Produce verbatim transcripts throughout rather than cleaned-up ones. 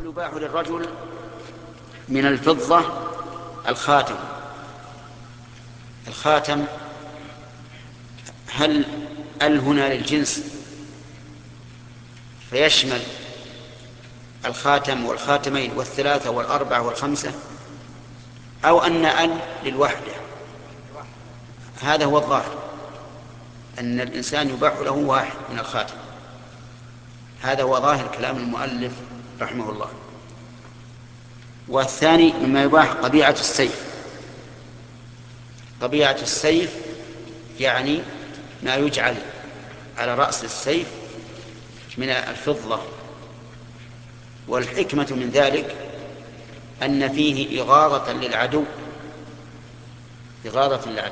ويباح للرجل من الفضة الخاتم. الخاتم هل ال هنا للجنس فيشمل الخاتم والخاتمين والثلاثة والأربعة والخمسة، أو أن ال للوحدة؟ هذا هو الظاهر، أن الإنسان يباح له واحد من الخاتم. هذا هو ظاهر كلام المؤلف رحمه الله. والثاني مما يباح قبيعة السيف. قبيعة السيف يعني ما يجعل على رأس السيف من الفضة، والحكمة من ذلك أن فيه إغاظة للعدو، إغاظة للعدو.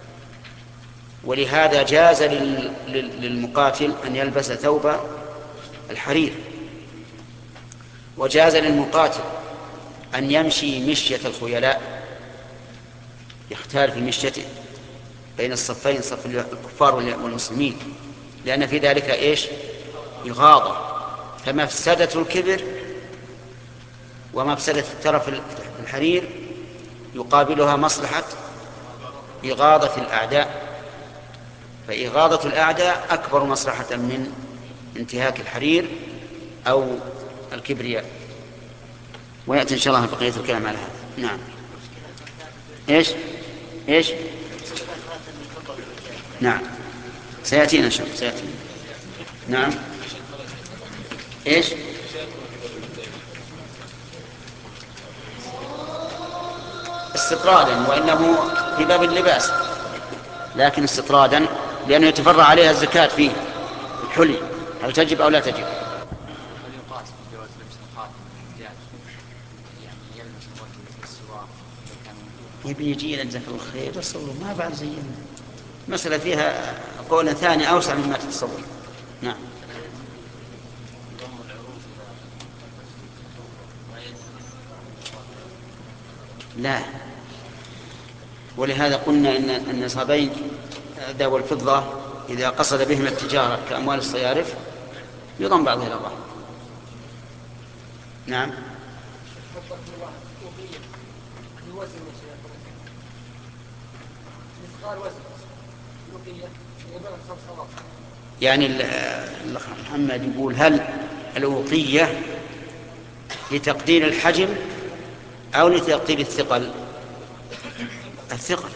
ولهذا جاز للمقاتل أن يلبس ثوب الحرير، وجاز للمقاتل أن يمشي مشية الخيلاء، يختار في مشيته بين الصفين، صف الكفار والمسلمين، لأن في ذلك إيش؟ إغاظة. فمفسدة الكبر ومفسدة الترف الحرير يقابلها مصلحة إغاظة الأعداء، فإغاظة الأعداء أكبر مصلحة من انتهاك الحرير أو الكبرياء. ويأتي إن شاء الله بقية الكلام على هذا. نعم. إيش إيش نعم سيأتينا إن شاء الله، سيأتينا. نعم. إيش استطرادا، وإنه في باب اللباس، لكن استطرادا لأنه يتفرع عليها الزكاة فيه الحلي، هل تجب أو لا تجب؟ يبي يجينا جزاك الله خير، بس ما بعد زينا مسألة فيها قول ثاني أوسع مما تتصور. نعم. لا، ولهذا قلنا إن النصابين الذهب والفضة إذا قصد بهم التجارة كأموال الصيارف يضم بعضها إلى بعض. نعم. يعني الأخ محمد يقول هل الأوقية لتقدير الحجم أو لتقدير الثقل؟ الثقل.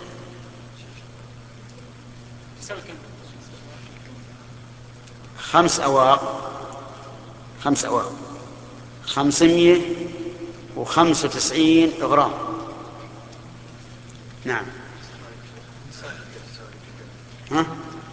خمس أواق خمس أواق خمسمية وخمسة وتسعين غرام. نعم. ها؟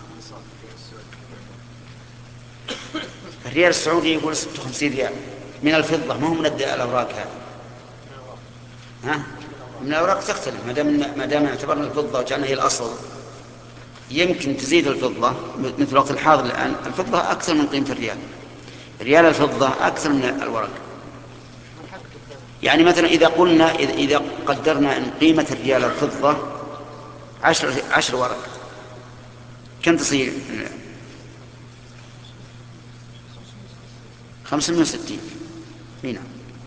الريال السعودي يقول ستة وخمسين ريال من الفضة، ما هو من الأوراق. هذا ها؟ من الأوراق تختلف، ما دام ما دام اعتبرنا الفضة وجعلنا هي الأصل، يمكن تزيد الفضة. مثل وقت الحاضر الآن الفضة أكثر من قيمة الريال، ريال الفضة أكثر من الورق. يعني مثلا إذا قلنا إذا قدرنا أن قيمة الريال الفضة عشر عشر ورق، كم تصير؟ خمسمائة وستين. هنا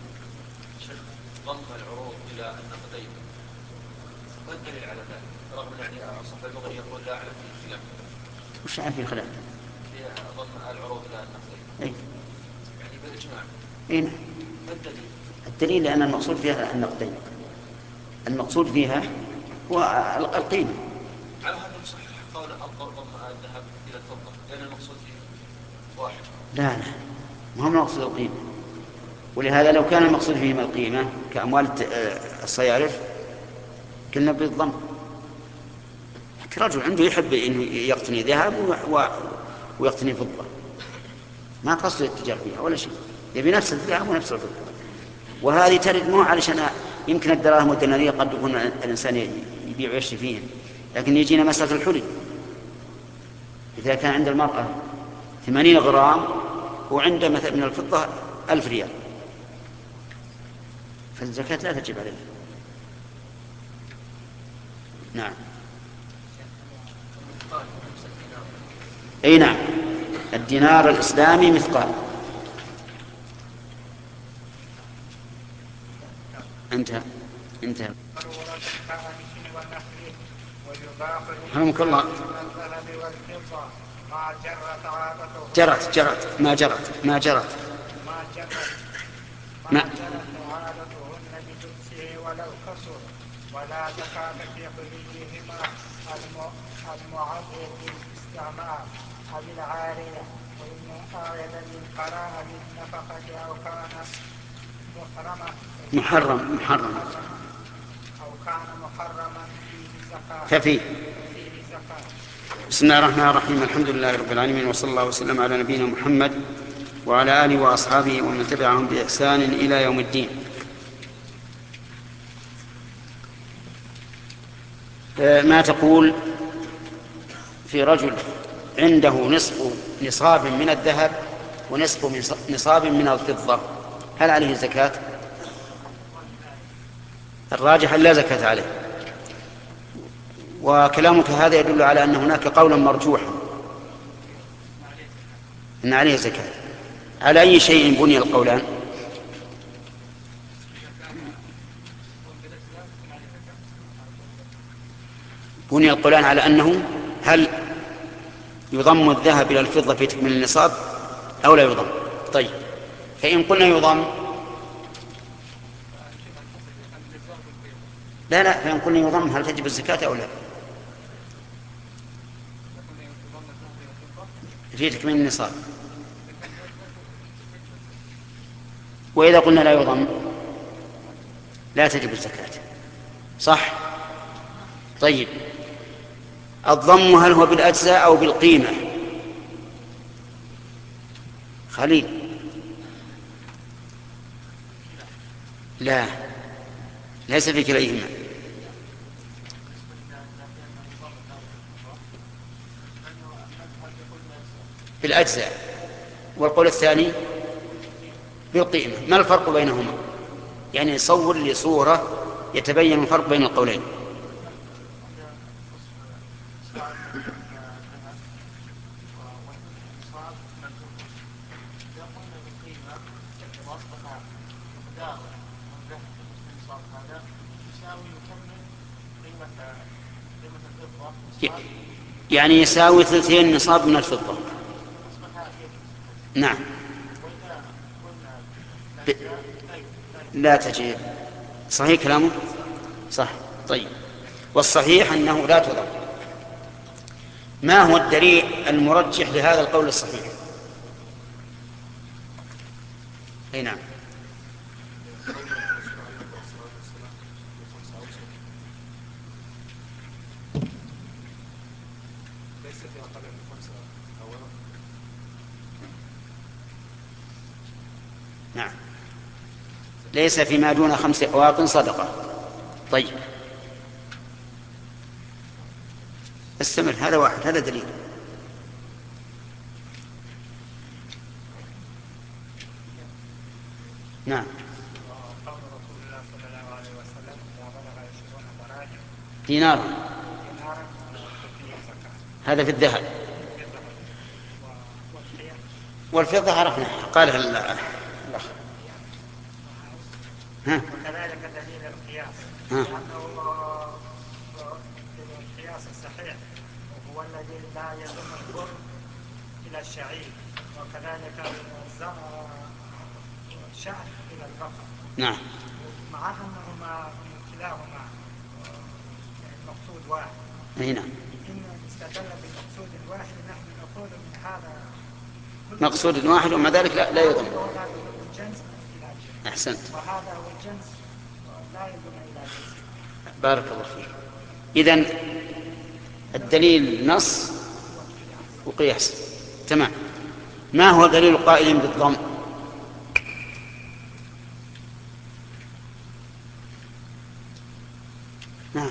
ضم العروض إلى النقدين، ما الدليل على ذلك؟ رغم يعني صاحب المغني يقول لا أعلم فيه خلاف. وش عارف فيه خلاف؟ ضم العروض إلى النقدين. أي. يعني بالإجماع. إيه. ما الدليل؟ الدليل لأن المقصود فيها النقدين، المقصود فيها هو القيمة. على هذا صحيح قول أفضل ضم الذهب إلى الفضة لأن المقصود فيه واحد. لا لا، ما هو المقصود القيمة. ولهذا لو كان المقصود فيهما القيمة كأموال الصيارف كلنا بالضم. رجل عنده يحب إنه يقتني ذهب ويقتني فضة، ما قصده التجار فيها ولا شيء، يبي نفس الذهب ونفس الفضة. وهذه ترد مو علشان يمكن الدراهم والدنانير قد يكون الإنسان يبيع ويشتري فيها، لكن يجينا مسألة الحلي. إذا كان عند المرأة ثمانين غرام وعنده مثلا من الفضة ألف ريال، فالزكاة لا تجب عليه. نعم. أي نعم، الدينار الإسلامي مثقال. انتهى انتهى رحمك الله. جرت جرت ما جرت ما جرت ما عادتهن بجنسه ولو كسر ولا زكاة في حليهما المعرض بالاستعمار أو العارية وإن آية للقراء بالنفقة أو كان محرما محرم محرم أو كان محرما فيه زكاة ففيه. فيه زكاة. بسم الله الرحمن الرحيم. الحمد لله رب العالمين، وصلى الله وسلم على نبينا محمد وعلى آله وأصحابه ومن تبعهم بإحسان إلى يوم الدين. ما تقول في رجل عنده نصف نصاب من الذهب ونصف نصاب من الفضة، هل عليه زكاة؟ الراجح لا زكاة عليه، وكلامك هذا يدل على أن هناك قولا مرجوحا أن عليه زكاة. على أي شيء بني القولان؟ بني القولان على أنه هل يضم الذهب إلى الفضة في تكميل النصاب أو لا يضم. طيب، فإن قلنا يضم لا لا فإن قلنا يضم هل تجب الزكاة أو لا في تكميل النصاب؟ وإذا قلنا لا يضم لا تجب الزكاة، صح؟ طيب، الضم هل هو بالأجزاء أو بالقيمة؟ خليل. لا، ليس في كليهما. بالأجزاء، والقول الثاني بالقيمة. ما الفرق بينهما؟ يعني صور لي صورة يتبين الفرق بين القولين. يعني يساوي ثلثين نصاب من الفضة. نعم. ب... لا تجب. صحيح كلامه؟ صح. طيب، والصحيح أنه لا تضم. ما هو الدليل المرجح لهذا القول الصحيح؟ أي نعم. نعم، ليس فيما دون خمس أواق صدقة. طيب، استمر. هذا واحد، هذا دليل. نعم. دينار، هذا في الذهب. والفضة عرفنا قالها الأخ. وكذلك دليل القياس، لأنه القياس الصحيح هو الذي لا يضم البر إلى الشعير، وكذلك الشعر إلى البقر. نعم. مع أنهما كلاهما المقصود واحد. أي نعم. إن استدل بالمقصود الواحد نحن نقول من هذا مقصود واحد ومع ذلك لا, لا يضم. أحسنت. وهذا هو الجنس لا يضم إلى جنس. بارك الله فيك. إذن الدليل نص وقياس. تمام. ما هو دليل قائل بالضم؟ نعم،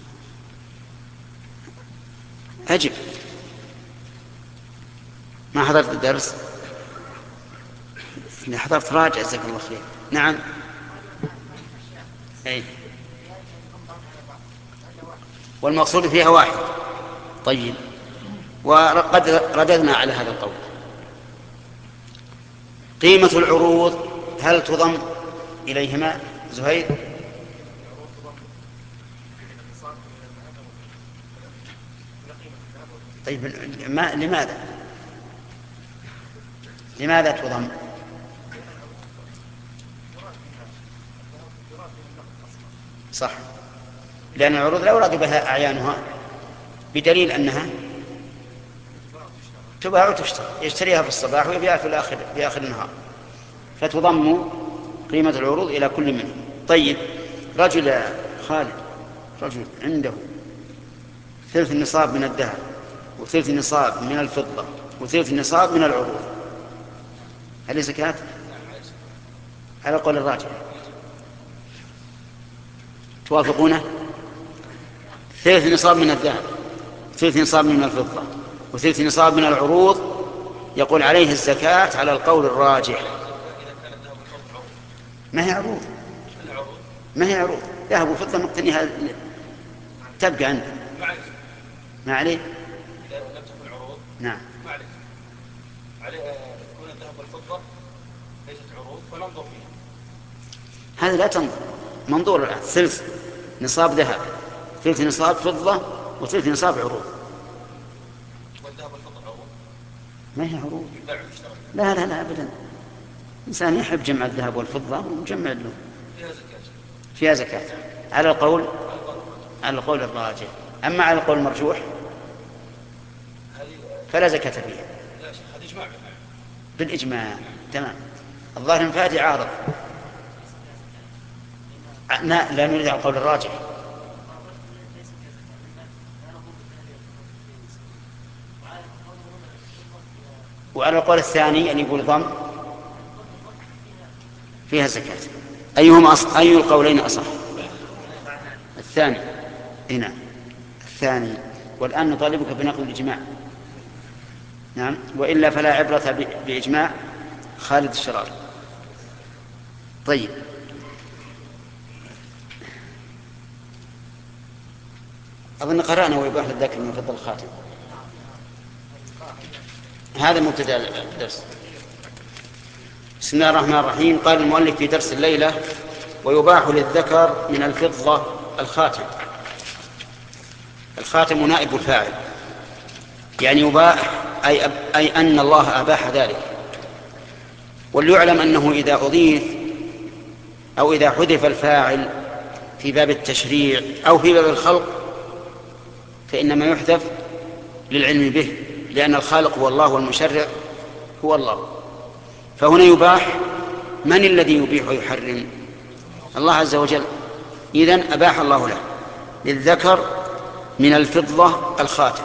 أجب. ما حضرت الدرس؟ إذا حضرت راجع جزاك الله خير. نعم. أي. والمقصود فيها واحد. طيب، وقد رددنا على هذا القول. قيمة العروض هل تضم إليهما؟ زهير. طيب ما لماذا لماذا تضم؟ صح، لأن العروض لا يراد بها أعيانها، بدليل أنها تباع وتشترى، يشتريها في الصباح ويبيعها في الآخر في آخر النهار، فتضم قيمة العروض إلى كل منهم. طيب، رجل يا خالد، رجل عنده ثلث النصاب من الذهب وثلث النصاب من الفضة وثلث النصاب من العروض، هل زكاة؟ على قول الراجح. توافقونه؟ ثلث نصاب من الذهب، ثلث نصاب من الفضة، وثلث نصاب من العروض، يقول عليه الزكاة على القول الراجح. ما هي عروض، ما هي عروض، ذهب وفضة مقتنيها تبقى عنده، ما عليه. إذا لم تكن عروض نعم، ما عليه، عليه يكون الذهب والفضة ليست عروض فننظر فيها. هذا لا تنظر، منظور الآن ثلث نصاب ذهب، ثلث نصاب فضة، وثلث نصاب عروض. والذهب والفضة عروض؟ ما هي عروض، لا لا لا أبدا. إنسان يحب جمع الذهب والفضة ومجمع له، فيها زكاة، فيها زكاة على القول على القول الراجح. أما على القول المرجوح فلا زكاة فيها. لا شيء، هذا إجماع بالإجماع. تمام. الظاهر الفاتي عارض، لا نريد على القول الراجح. وعلى القول الثاني أن يقول ضم فيها زكاة. أيهما أصح؟ أي القولين أصح؟ الثاني. هنا الثاني. والآن نطالبك بنقل الإجماع. نعم، وإلا فلا عبرة بإجماع خالد الشراري. طيب، أظن قرأنا ويباح للذكر من فضل الخاتم. هذا مبتدأ الدرس. بسم الله الرحمن الرحيم. قال المؤلف في درس الليلة: ويباح للذكر من الفضة الخاتم. الخاتم نائب الفاعل، يعني يباح أي, أب أي أن الله أباح ذلك. وليعلم أنه إذا أضيف أو إذا حذف الفاعل في باب التشريع أو في باب الخلق فإنما يحذف للعلم به، لأن الخالق هو الله والمشرع هو الله. فهنا يباح، من الذي يبيح ويحرم؟ الله عز وجل. إذن أباح الله له للذكر من الفضة الخاتم.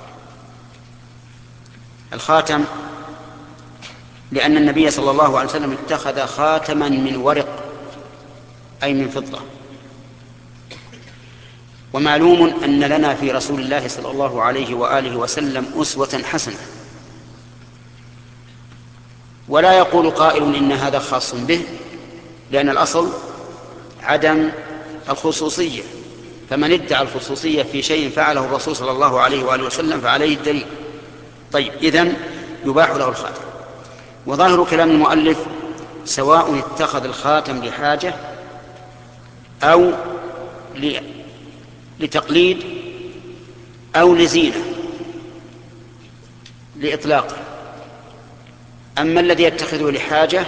الخاتم لأن النبي صلى الله عليه وسلم اتخذ خاتما من ورق أي من فضة. ومعلوم أن لنا في رسول الله صلى الله عليه وآله وسلم أسوة حسنة، ولا يقول قائل إن هذا خاص به، لأن الأصل عدم الخصوصية، فمن ادعى الخصوصية في شيء فعله الرسول صلى الله عليه وآله وسلم فعليه الدليل. طيب، إذن يباح له الخاتم. وظاهر كلام المؤلف سواء اتخذ الخاتم لحاجة أو لتقليد أو لزينة لإطلاقه. أما الذي يتخذه لحاجة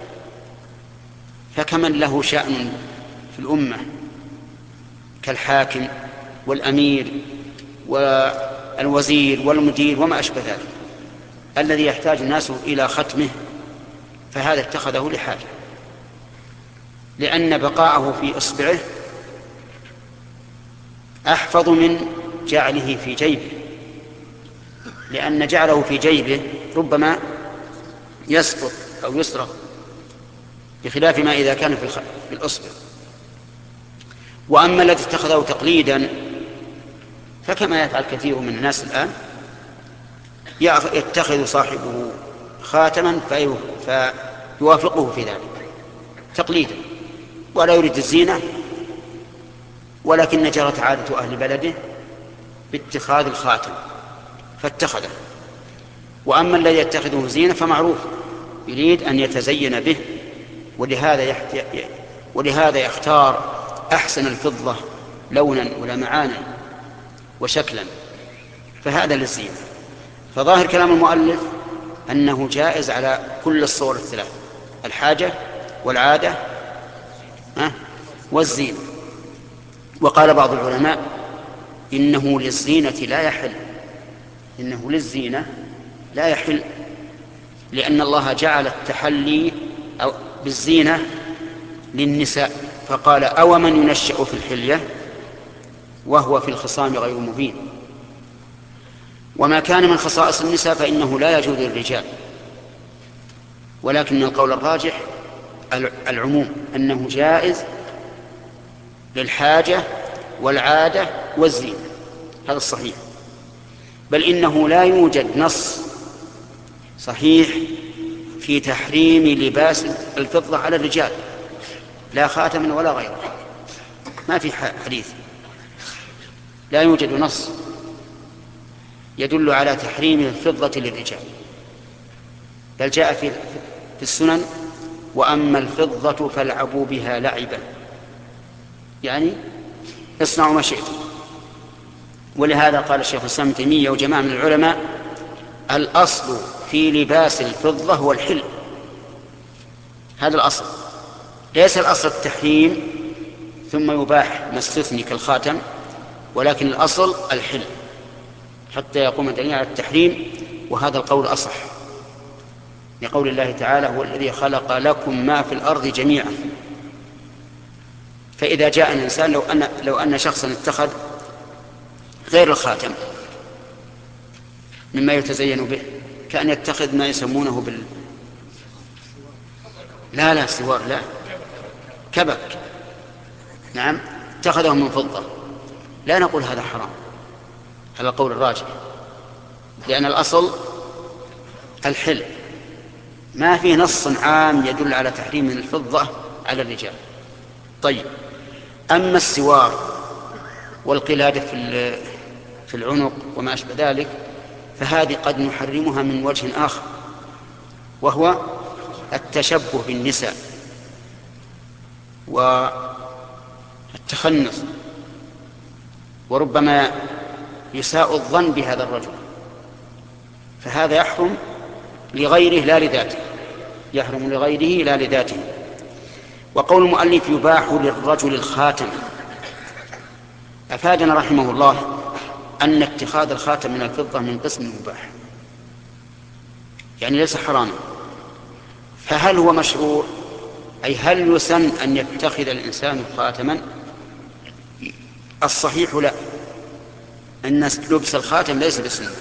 فكمن له شأن في الأمة كالحاكم والأمير والوزير والمدير وما أشبه ذلك، الذي يحتاج الناس إلى ختمه، فهذا اتخذه لحاجة، لأن بقاءه في إصبعه أحفظ من جعله في جيبه، لأن جعله في جيبه ربما يسقط أو يسرق، بخلاف ما إذا كان في الأصبع. وأما الذي اتخذه تقليدا فكما يفعل كثير من الناس الآن، يتخذ صاحبه خاتما فيوافقه في ذلك تقليدا، ولا يريد الزينة، ولكن جرت عادة أهل بلده باتخاذ الخاتم فاتخذه. وأما الذي يتخذه زينة فمعروف يريد أن يتزين به، ولهذا, يحت... ولهذا يختار أحسن الفضة لونا ولمعانا وشكلا، فهذا للزينة. فظاهر كلام المؤلف أنه جائز على كل الصور الثلاث: الحاجة والعادة والزينة. وقال بعض العلماء إنه للزينة لا يحل، إنه للزينة لا يحل، لأن الله جعل التحلي بالزينة للنساء، فقال: أو من ينشأ في الحلية وهو في الخصام غير مبين. وما كان من خصائص النساء فإنه لا يجوز للرجال، ولكن القول الراجح العموم، أنه جائز للحاجة والعادة والزينة، هذا الصحيح. بل إنه لا يوجد نص صحيح في تحريم لباس الفضة على الرجال، لا خاتم ولا غيره، ما في حديث، لا يوجد نص يدل على تحريم الفضة للرجال، بل جاء في في السنن: وأما الفضة فالعبوا بها لعبا، يعني اصنعوا ما شئتم. ولهذا قال الشيخ الإسلام ابن تيمية وجماعة من العلماء: الأصل في لباس الفضة هو الحل، هذا الأصل، ليس الأصل التحريم ثم يباح ما استثني كالخاتم، ولكن الأصل الحل حتى يقوم الدليل على التحريم، وهذا القول أصح، لقول الله تعالى: هو الذي خلق لكم ما في الأرض جميعا. فإذا جاء الإنسان، لو أن, لو أن شخصا اتخذ غير الخاتم مما يتزين به، كأن يتخذ ما يسمونه بال لا لا سوار لا كبك، نعم، اتخذه من فضة، لا نقول هذا حرام، هذا القول الراجح، لأن الأصل الحل، ما في نص عام يدل على تحريم الفضة على الرجال. طيب، أما السوار والقلادة في في العنق وما أشبه ذلك، فهذه قد نحرمها من وجه آخر، وهو التشبه بالنساء والتخنث، وربما يساء الظن بهذا الرجل، فهذا يحرم لغيره لا لذاته، يحرم لغيره لا لذاته. وقول المؤلف: يباح للرجل الخاتم، أفادنا رحمه الله أن اتخاذ الخاتم من الفضة من قسم المباح، يعني ليس حراما. فهل هو مشروع؟ أي هل يسن أن يتخذ الإنسان خاتما؟ الصحيح لا، أن لبس الخاتم ليس بسنة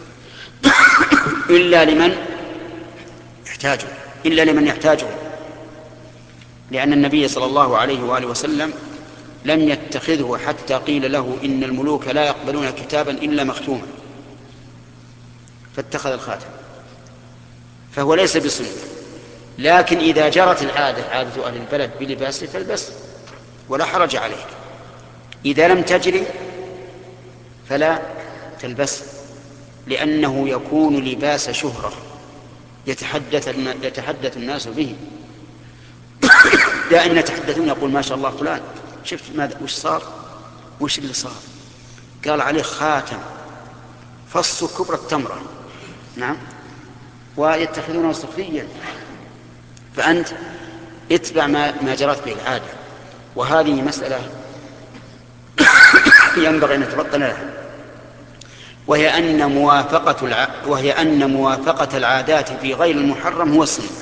إلا لمن يحتاجه، إلا لمن يحتاجه، لأن النبي صلى الله عليه وآله وسلم لم يتخذه حتى قيل له: إن الملوك لا يقبلون كتابا إلا مختوما، فاتخذ الخاتم، فهو ليس بسنة. لكن إذا جرت العادة، عادة أهل البلد بلباسه، فالبس ولا حرج عليك. إذا لم تجري فلا تلبس، لأنه يكون لباس شهرة يتحدث يتحدث الناس به، دائما يتحدثون، يقول: ما شاء الله فلان، شفت ماذا وش صار، وش اللي صار، قال عليه خاتم فص كبر التمرة، نعم، ويتخذونه سخريا. فأنت اتبع ما, ما جرت به العادة، وهذه مسألة ينبغي أن نتبطن لها، وهي أن موافقة الع... وهي أن موافقة العادات في غير المحرم هو السنة.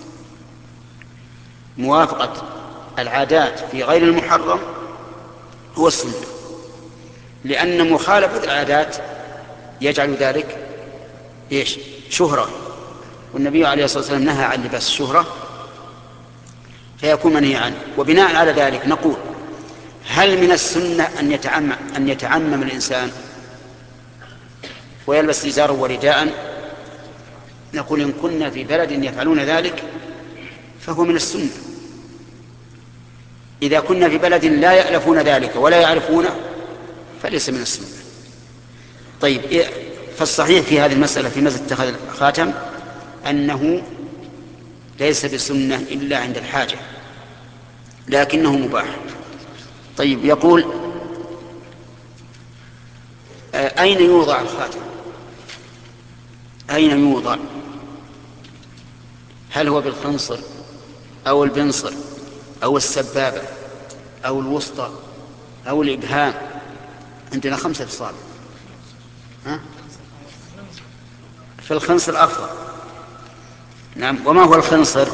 موافقة العادات في غير المحرم هو السنة، لأن مخالفة العادات يجعل ذلك إيش؟ شهرة، والنبي عليه الصلاة والسلام نهى عن لباس الشهرة، فيكون منهي عنه. وبناء على ذلك نقول: هل من السنة أن يتعمم, أن يتعمم الإنسان ويلبس إزارا ورداء؟ نقول: إن كنا في بلد يفعلون ذلك فهو من السنة. إذا كنا في بلد لا يألفون ذلك ولا يعرفونه فليس من السنة. طيب، فالصحيح في هذه المسألة في مسألة اتخاذ الخاتم أنه ليس بسنة إلا عند الحاجة، لكنه مباح. طيب، يقول: أين يوضع الخاتم؟ أين يوضع؟ هل هو بالخنصر أو البنصر أو السبابة أو الوسطى أو الإبهام؟ عندنا خمسة أصابع. ها؟ في الخنصر أفضل. نعم. وما هو الخنصر؟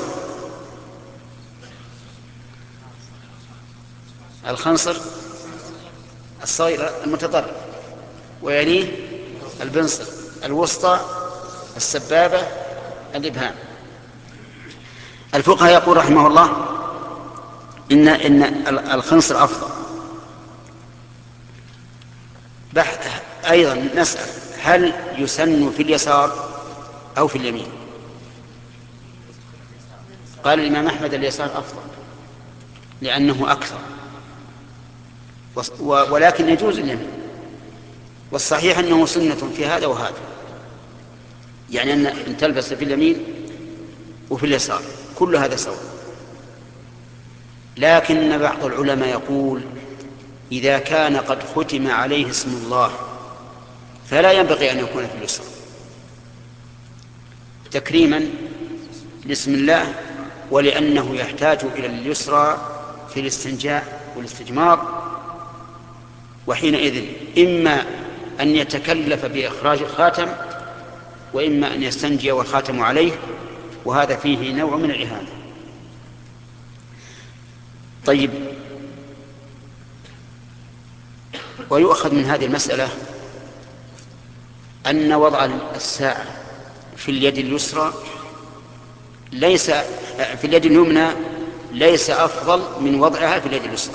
الخنصر الصغير المتطرف، ويليه البنصر، الوسطى، السبابة، الإبهام. الفقهاء يقول رحمه الله إن إن الخنصر أفضل. بحث أيضا نسأل: هل يسن في اليسار أو في اليمين؟ قال الإمام أحمد اليسار أفضل لأنه أكثر، ولكن يجوز اليمين، والصحيح أنه سنة في هذا وهذا، يعني أن تلبس في اليمين وفي اليسار كل هذا سواء. لكن بعض العلماء يقول: إذا كان قد ختم عليه اسم الله فلا ينبغي أن يكون في اليسار، تكريما لاسم الله، ولأنه يحتاج إلى اليسرى في الاستنجاء والاستجمار، وحينئذ إما أن يتكلف بإخراج الخاتم وإما أن يستنجي والخاتم عليه، وهذا فيه نوع من الإهانة. طيب، ويؤخذ من هذه المسألة أن وضع الساعة في اليد اليسرى ليس في اليد اليمنى ليس أفضل من وضعها في اليد اليسرى.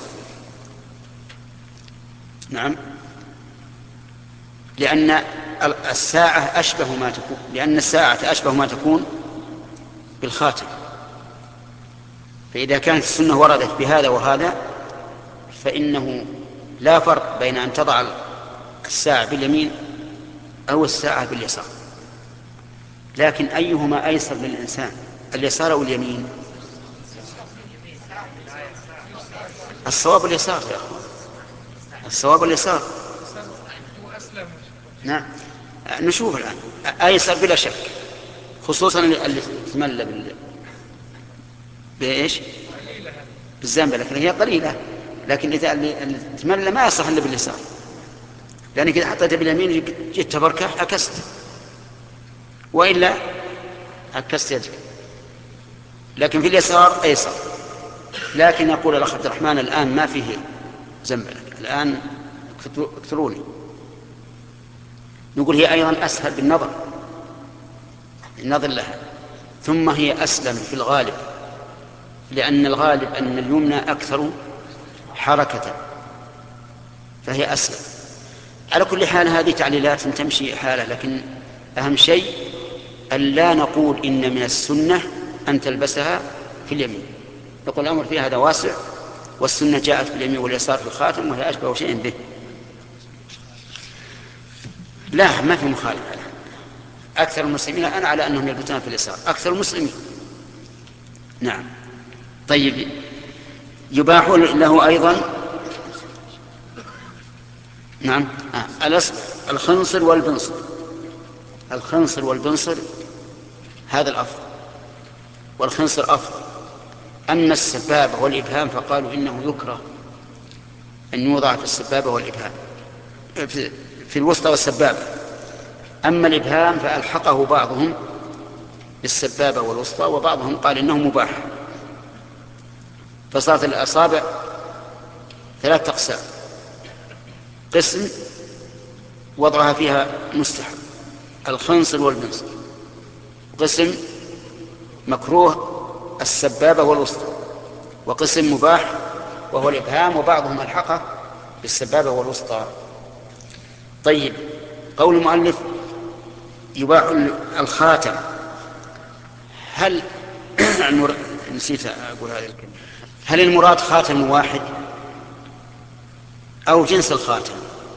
نعم، لأن الساعة أشبه ما تكون لأن الساعة أشبه ما تكون بالخاتم، فإذا كانت السنة وردت بهذا وهذا فإنه لا فرق بين أن تضع الساعة باليمين أو الساعة باليسار. لكن أيهما أيسر للإنسان، اليسار أو اليمين؟ الصواب اليسار يا أخوان، الصواب اليسار. نعم، نشوف الآن أيسر بلا شك، خصوصا اللي تتملى بال... بإيش؟ بالزنبلة، لكن هي قليلة، لكن إذا اللي تتملى ما يصح إلا باليسار، لأنك إذا حطيتها باليمين جيت تبركه عكست، وإلا عكست يدك. لكن في اليسار أيسر. لكن يقول الأخ عبد الرحمن الآن ما فيه زنبلة، الآن اكثروني. نقول هي أيضا أسهل بالنظر، النظر لها، ثم هي أسلم في الغالب، لأن الغالب أن اليمنى أكثر حركة، فهي أسلم. على كل حال هذه تعليلات تمشي حالة، لكن أهم شيء أن لا نقول إن من السنة أن تلبسها في اليمين، نقول الأمر فيها هذا واسع، والسنة جاءت في اليمين واليسار في الخاتم، وهي أشبه شيء به. لا، ما في مخالفة. أكثر المسلمين أنا على أنهم يلبسون في اليسار، أكثر المسلمين. نعم. طيب، يباح له أيضا نعم آه. الخنصر والبنصر، الخنصر والبنصر هذا الأفضل، والخنصر أفضل. أما السبابة والإبهام فقالوا إنه يكره أن يوضع في السبابة والإبهام، في, في الوسطى والسبابة. أما الإبهام فألحقه بعضهم بالسبابة والوسطى، وبعضهم قال إنه مباح. فصارت الأصابع ثلاث أقسام: قسم وضعها فيها مستحب الخنصر والبنصر، قسم مكروه السبابة والوسطى، وقسم مباح وهو الإبهام، وبعضهم ألحقه بالسبابة والوسطى. طيب، قول المؤلف يباح الخاتم، هل نسيت أقول هذه الكلمة، هل المراد خاتم واحد أو جنس الخاتم؟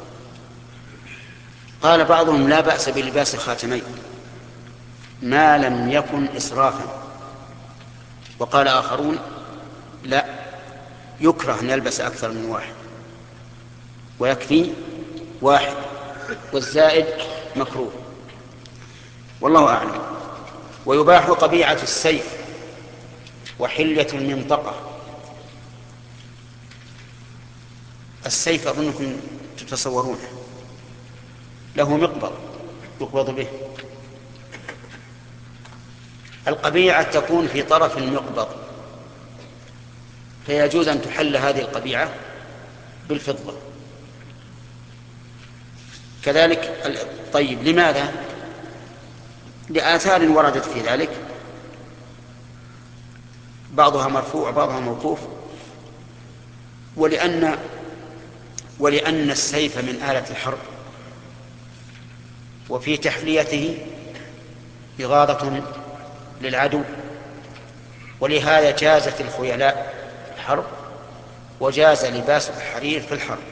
قال بعضهم لا بأس بلباس الخاتمين ما لم يكن إسرافا، وقال آخرون لا، يكره أن يلبس أكثر من واحد ويكفي واحد. والزائد مكروه، والله أعلم. ويباح قبيعة السيف وحلية المنطقة. السيف أظنكم تتصورونه له مقبض يقبض به، القبيعة تكون في طرف المقبض، فيجوز أن تحل هذه القبيعة بالفضة كذلك. طيب لماذا؟ لآثار وردت في ذلك، بعضها مرفوع وبعضها موقوف، ولأن ولأن السيف من آلة الحرب، وفي تحليته إغاظة للعدو، ولهذا جازت الخيلاء الحرب وجاز لباس الحرير في الحرب.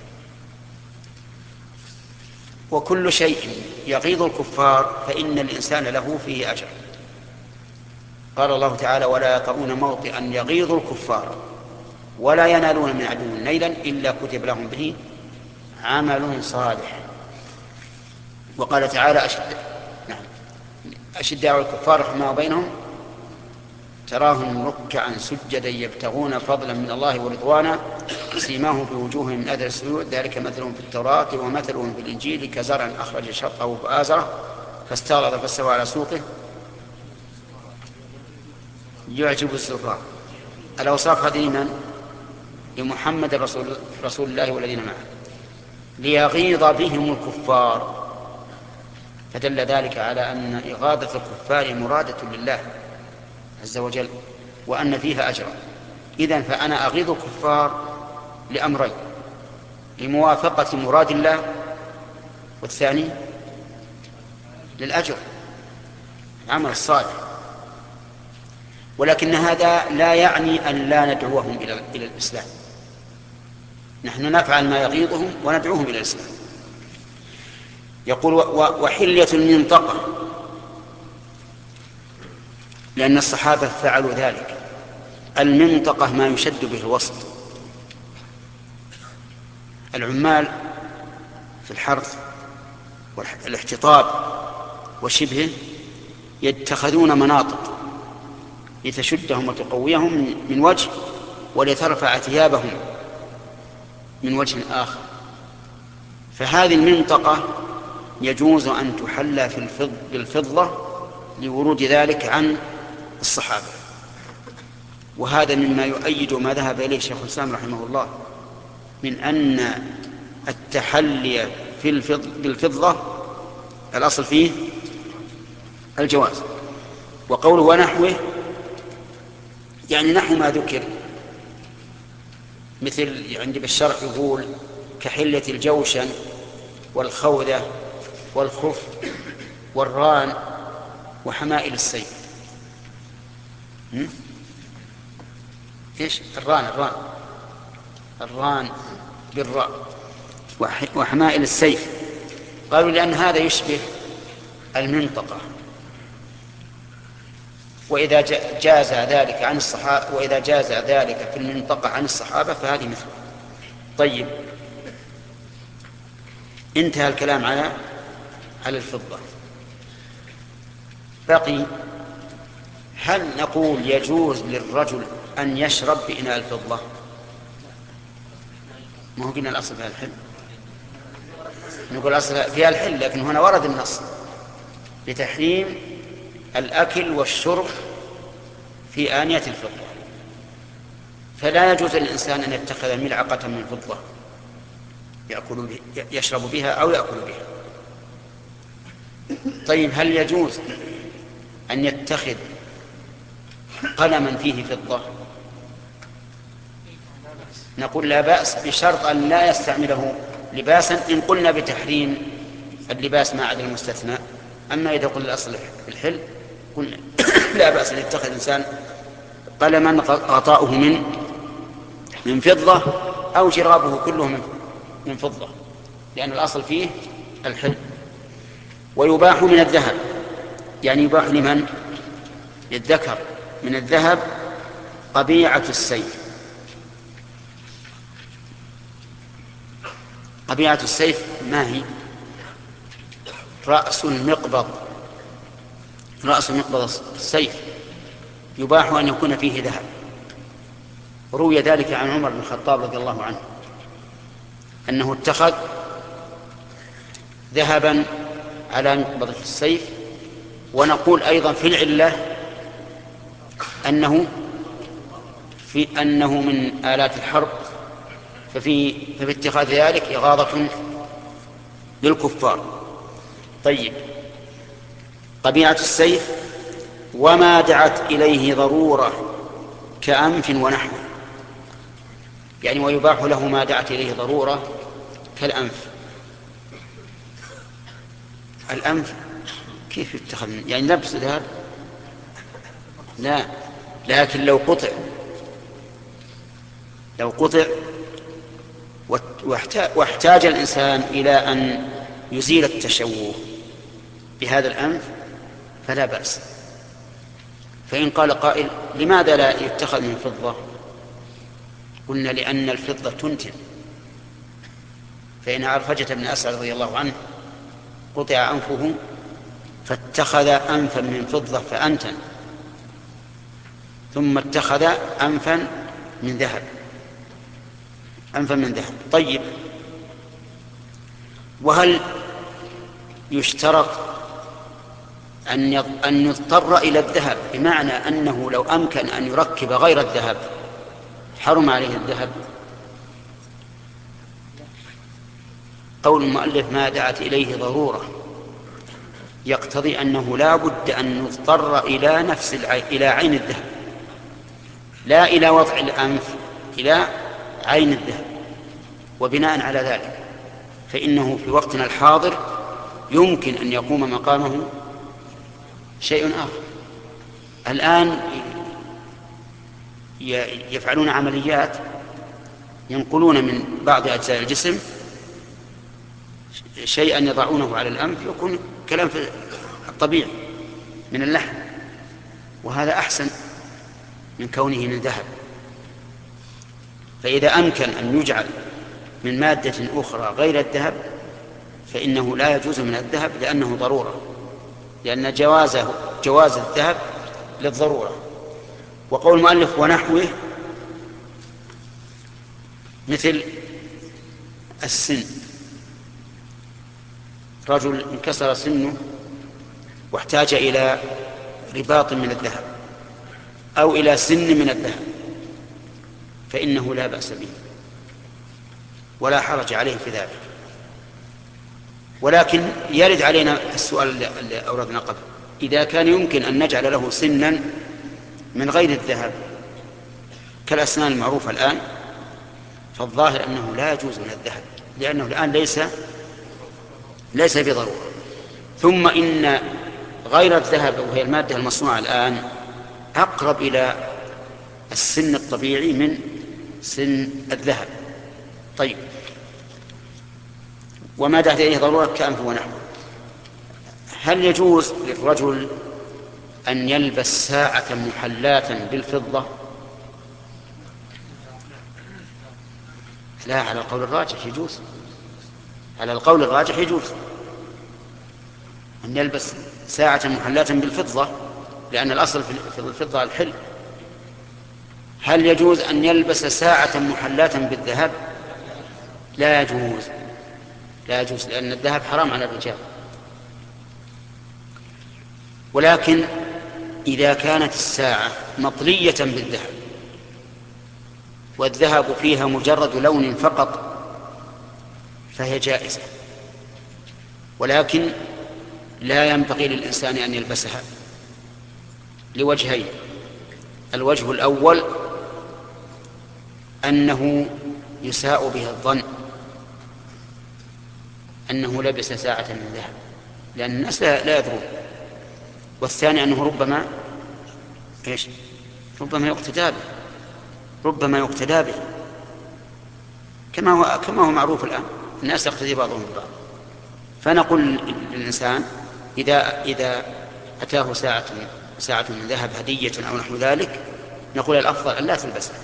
وكل شيء يغيظ الكفار فإن الإنسان له فيه أجر. قال الله تعالى: ولا يطؤون موطئا يغيظ الكفار ولا ينالون من عدو نيلا إلا كتب لهم به عمل صالح. وقال تعالى: أشد نعم أشداء الكفار رحماء بينهم تراهم ركعا سجدا يبتغون فضلا من الله ورضوانا سيماهم في وجوههم من أثر السجود ذلك مثلهم في التوراة ومثلهم في الإنجيل كزرع أخرج شطأه فآزره فاستغلظ فاستوى على سوقه يعجب الزفار. الأوصاف هذه لمن؟ لمحمد رسول, رسول الله والذين معه ليغيظ بهم الكفار، فدل ذلك على أن إغاظة الكفار مرادة لله عز وجل وأن فيها أجرا. إذن فأنا أغيظ الكفار لأمرين: لموافقة مراد الله، والثاني للأجر العمل الصالح. ولكن هذا لا يعني أن لا ندعوهم إلى الإسلام، نحن نفعل ما يغيظهم وندعوهم إلى الإسلام. يقول: وحلية المنطقة، لأن الصحابة فعلوا ذلك. المنطقة ما يشد به الوسط. العمال في الحرث والاحتطاب وشبهه يتخذون مناطق لتشدهم وتقويهم من وجه ولترفع ثيابهم من وجه آخر، فهذه المنطقة يجوز أن تحلى في الفض بالفضة لورود ذلك عن الصحابة. وهذا مما يؤيد ما ذهب إليه شيخ الإسلام رحمه الله من أن التحلي في الفض بالفضة الأصل فيه الجواز. وقوله ونحوه يعني نحو ما ذكر، مثل عندي بالشرح يقول كحلة الجوشن والخوذة والخف والران وحمائل السيف. ايش الران؟ الران الران بالراء وحمائل السيف. قالوا لأن هذا يشبه المنطقة، وإذا جاز ذلك عن الصحابة وإذا جاز ذلك في المنطقة عن الصحابة فهذه مثله. طيب، انتهى الكلام على على الفضة. بقي هل نقول يجوز للرجل أن يشرب بإناء الفضة؟ ما هو قلنا الأصل فيها الحل، نقول الأصل فيها الحل، لكن هنا ورد النص بتحريم الأكل والشرب في آنية الفضة، فلا يجوز للإنسان أن يتخذ ملعقة من فضة يأكل يشرب بها أو يأكل بها. طيب، هل يجوز أن يتخذ قلما فيه فضة؟ نقول لا بأس، بشرط أن لا يستعمله لباسا، إن قلنا بتحريم اللباس ما عدا المستثنى. أما إذا قلنا الأصل الحل قلنا لا بأس أن يتخذ إنسان قلما غطاؤه من من فضة أو جرابه كله من من فضة، لأن الأصل فيه الحل. ويباح من الذهب، يعني يباح لمن؟ للذكر من الذهب قبيعة السيف. قبيعة السيف ما هي؟ رأس المقبض رأس المقبض السيف يباح أن يكون فيه ذهب. روي ذلك عن عمر بن الخطاب رضي الله عنه أنه اتخذ ذهبا على مقبضة السيف. ونقول أيضا في العلة أنه في أنه من آلات الحرب، ففي, ففي اتخاذ ذلك إغاظة للكفار. طيب، طبيعة السيف وما دعت إليه ضرورة كأنف ونحوه، يعني ويباح له ما دعت إليه ضرورة كالأنف. الأنف كيف يتخذ؟ يعني لبس ذهب؟ لا، لكن لو قطع لو قطع واحتاج الإنسان إلى أن يزيل التشوه بهذا الأنف فلا بأس. فإن قال قائل لماذا لا يتخذ من فضة؟ قلنا لأن الفضة تنتن. فإن عرفجة بن أسعد رضي الله عنه قطع أنفه فاتخذ أنفا من فضة فأنتن، ثم اتخذ أنفا من ذهب أنفا من ذهب. طيب، وهل يشترط أن يضطر إلى الذهب بمعنى أنه لو أمكن أن يركب غير الذهب حرم عليه الذهب؟ قول المؤلف ما دعت إليه ضرورة يقتضي أنه لا بد أن نضطر إلى نفس العين، إلى عين الذهب، لا إلى وضع الأنف، إلى عين الذهب. وبناء على ذلك فإنه في وقتنا الحاضر يمكن أن يقوم مقامه شيء آخر. الآن يفعلون عمليات ينقلون من بعض أجزاء الجسم شيئا يضعونه على الأنف يكون كلام في الطبيعي من اللحم، وهذا أحسن من كونه من ذهب. فإذا أمكن أن يجعل من مادة أخرى غير الذهب فإنه لا يجوز من الذهب لأنه ضرورة، لأن جوازه جواز الذهب للضرورة. وقول المؤلف ونحوه مثل السن، رجل انكسر سنه واحتاج إلى رباط من الذهب أو إلى سن من الذهب فإنه لا بأس به ولا حرج عليه في ذلك. ولكن يرد علينا السؤال اللي أوردنا قبل، إذا كان يمكن أن نجعل له سنا من غير الذهب كالأسنان المعروفة الآن، فالظاهر أنه لا يجوز من الذهب لأنه الآن ليس ليس بضرورة. ثم إن غير الذهب وهي المادة المصنوعة الآن أقرب إلى السن الطبيعي من سن الذهب. طيب، وما دعت إليه ضرورة كأنف ونحو. هل يجوز للرجل أن يلبس ساعة محلاة بالفضة؟ لا، على القول الراجح يجوز، على القول الراجح يجوز أن يلبس ساعة محلاة بالفضة لأن الأصل في الفضة الحل. هل يجوز أن يلبس ساعة محلاة بالذهب؟ لا يجوز، لا يجوز، لأن الذهب حرام على الرجال. ولكن إذا كانت الساعة مطلية بالذهب والذهب فيها مجرد لون فقط فهي جائزة، ولكن لا ينبغي للإنسان أن يلبسها لوجهين. الوجه الأول أنه يساء به الظن أنه لبس ساعة من ذهب لأن الناس لا يدرون. والثاني أنه ربما إيش ربما يقتدى به ربما يقتدى به كما هو كما هو معروف الآن، الناس يقتدي بعضهم ببعض. فنقول للإنسان إذا إذا أتاه ساعة ساعة من ذهب هدية أو نحو ذلك نقول الأفضل أن لا تلبسها،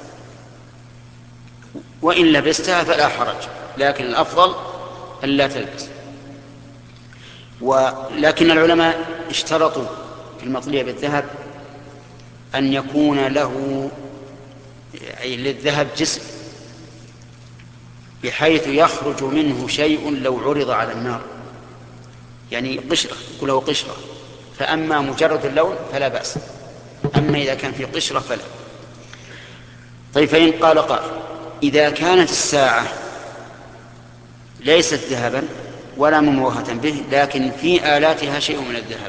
وإن لبستها فلا حرج، لكن الأفضل أن لا تلبس. ولكن العلماء اشترطوا في المطلية بالذهب أن يكون له أي للذهب جسم بحيث يخرج منه شيء لو عرض على النار، يعني قشرة، يكون له قشرة، فأما مجرد اللون فلا بأس، أما إذا كان في قشرة فلا. طيب فإن قال قائل إذا كانت الساعة ليست ذهبا ولا مموهة به لكن في آلاتها شيء من الذهب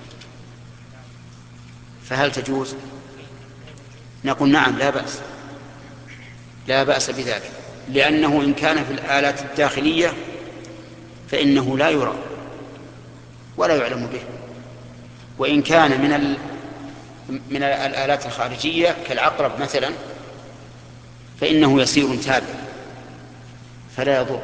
فهل تجوز؟ نقول نعم لا بأس، لا بأس بذلك، لأنه إن كان في الآلات الداخلية فإنه لا يرى ولا يعلم به، وإن كان من ال... من الآلات الخارجية كالعقرب مثلا فإنه يسير تابع فلا يضر.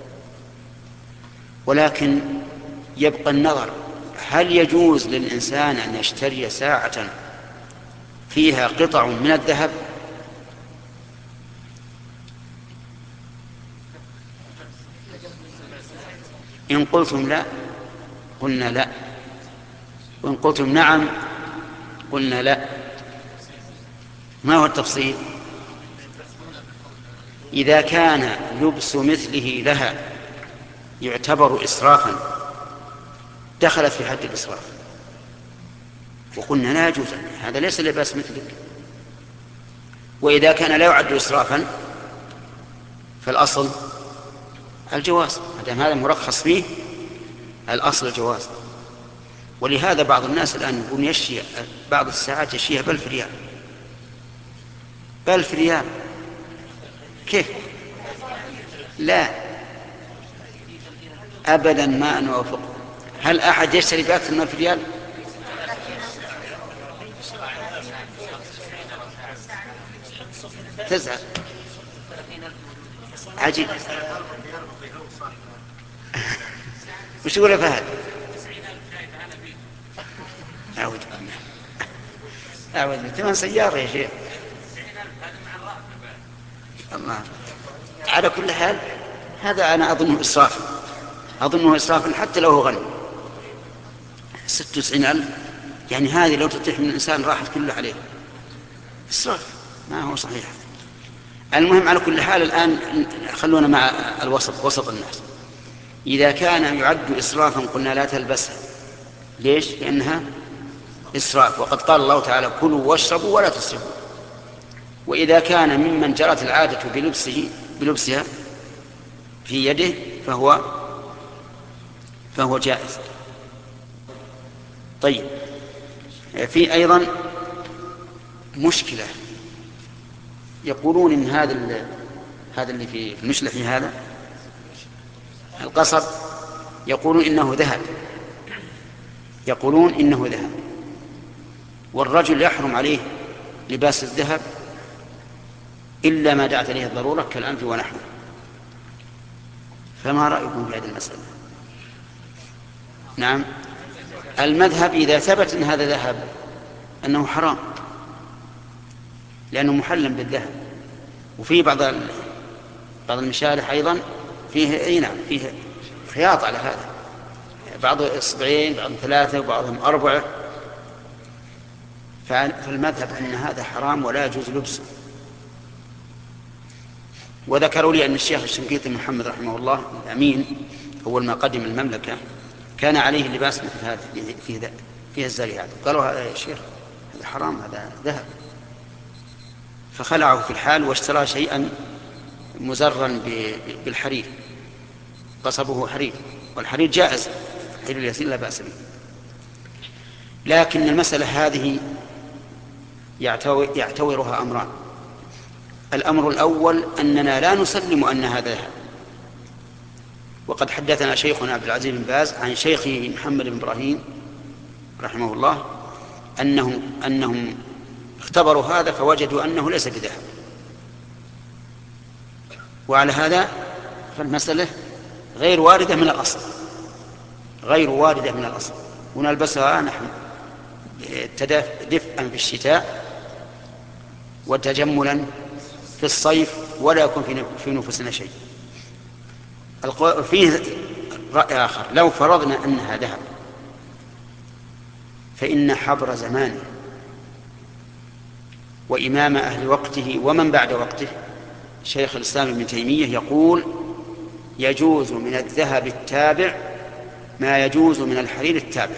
ولكن يبقى النظر، هل يجوز للإنسان أن يشتري ساعة فيها قطع من الذهب؟ إن قلتم لا قلنا لا، وإن قلتم نعم قلنا لا. ما هو التفصيل؟ إذا كان لبس مثله لها يعتبر إسرافا دخلت في حد الإسراف، وقلنا لا يجوز، هذا ليس لباس مثلك. وإذا كان لا يعد إسرافا فالأصل الجواز، ما هذا مرخص فيه الأصل الجواز. ولهذا بعض الناس الآن يقول يشي بعض الساعات يشيها بألف ريال، بألف ريال كيف؟ لا أبدا ما أنا أوافق. هل أحد يشتري بأكثر من ألف ريال؟ تزعل عجيب. وش يقول يا فهد؟ أعود أعود ثمان سيارة يا شيخ. الله. على كل حال هذا أنا أظنه إسراف، أظنه إسراف حتى لو هو غني. ستة وتسعين ألف يعني هذه لو تطيح من الإنسان راحت كلها عليه، إسراف ما هو صحيح. المهم على كل حال الآن خلونا مع الوسط، وسط الناس. إذا كان يعد إسرافا قلنا لا تلبسها. ليش؟ لأنها إسراف، وقد قال الله تعالى كلوا واشربوا ولا تسرفوا. وإذا كان ممن جرت العادة بلبسه بلبسها في يده فهو فهو جائز. طيب في أيضا مشكلة، يقولون إن هذا هذا اللي في المشلح هذا القصب يقولون إنه ذهب، يقولون إنه ذهب، والرجل يحرم عليه لباس الذهب إلا ما دعت عليه الضرورة كالأنف ونحوه. فما رأيكم في هذه المسألة؟ نعم المذهب إذا ثبت أن هذا ذهب أنه حرام لأنه محلم بالذهب. وفي بعض بعض المشالح أيضا فيه أي نعم فيه خياط على هذا، بعض إصبعين بعض ثلاثة وبعضهم أربعة، فالمذهب أن هذا حرام ولا يجوز لبسه. وذكروا لي أن الشيخ الشنقيطي محمد رحمه الله الأمين أول ما قدم المملكة كان عليه لباس مثل هذا فيه فيه الزري هذا، قالوا هذا يا شيخ هذا حرام هذا ذهب، فخلعه في الحال واشترى شيئا مزرا بالحرير، قصبه حرير، والحرير جائز، الحرير اليسير لا بأس به. لكن المسألة هذه يعتورها أمران. الأمر الأول أننا لا نسلم أن هذا ذهب، وقد حدثنا شيخنا عبد العزيز بن باز عن شيخه محمد بن إبراهيم رحمه الله أنهم, أنهم اختبروا هذا فوجدوا أنه ليس بذهب. وعلى هذا فالمسألة غير واردة من الأصل، غير واردة من الأصل، ونلبسها نحن دفئا في الشتاء وتجملا في الصيف ولا يكون في نفوسنا شيء. فيه رأي آخر، لو فرضنا أنها ذهب فإن حبر زمانه وإمام أهل وقته ومن بعد وقته شيخ الإسلام ابن تيمية يقول يجوز من الذهب التابع ما يجوز من الحرير التابع،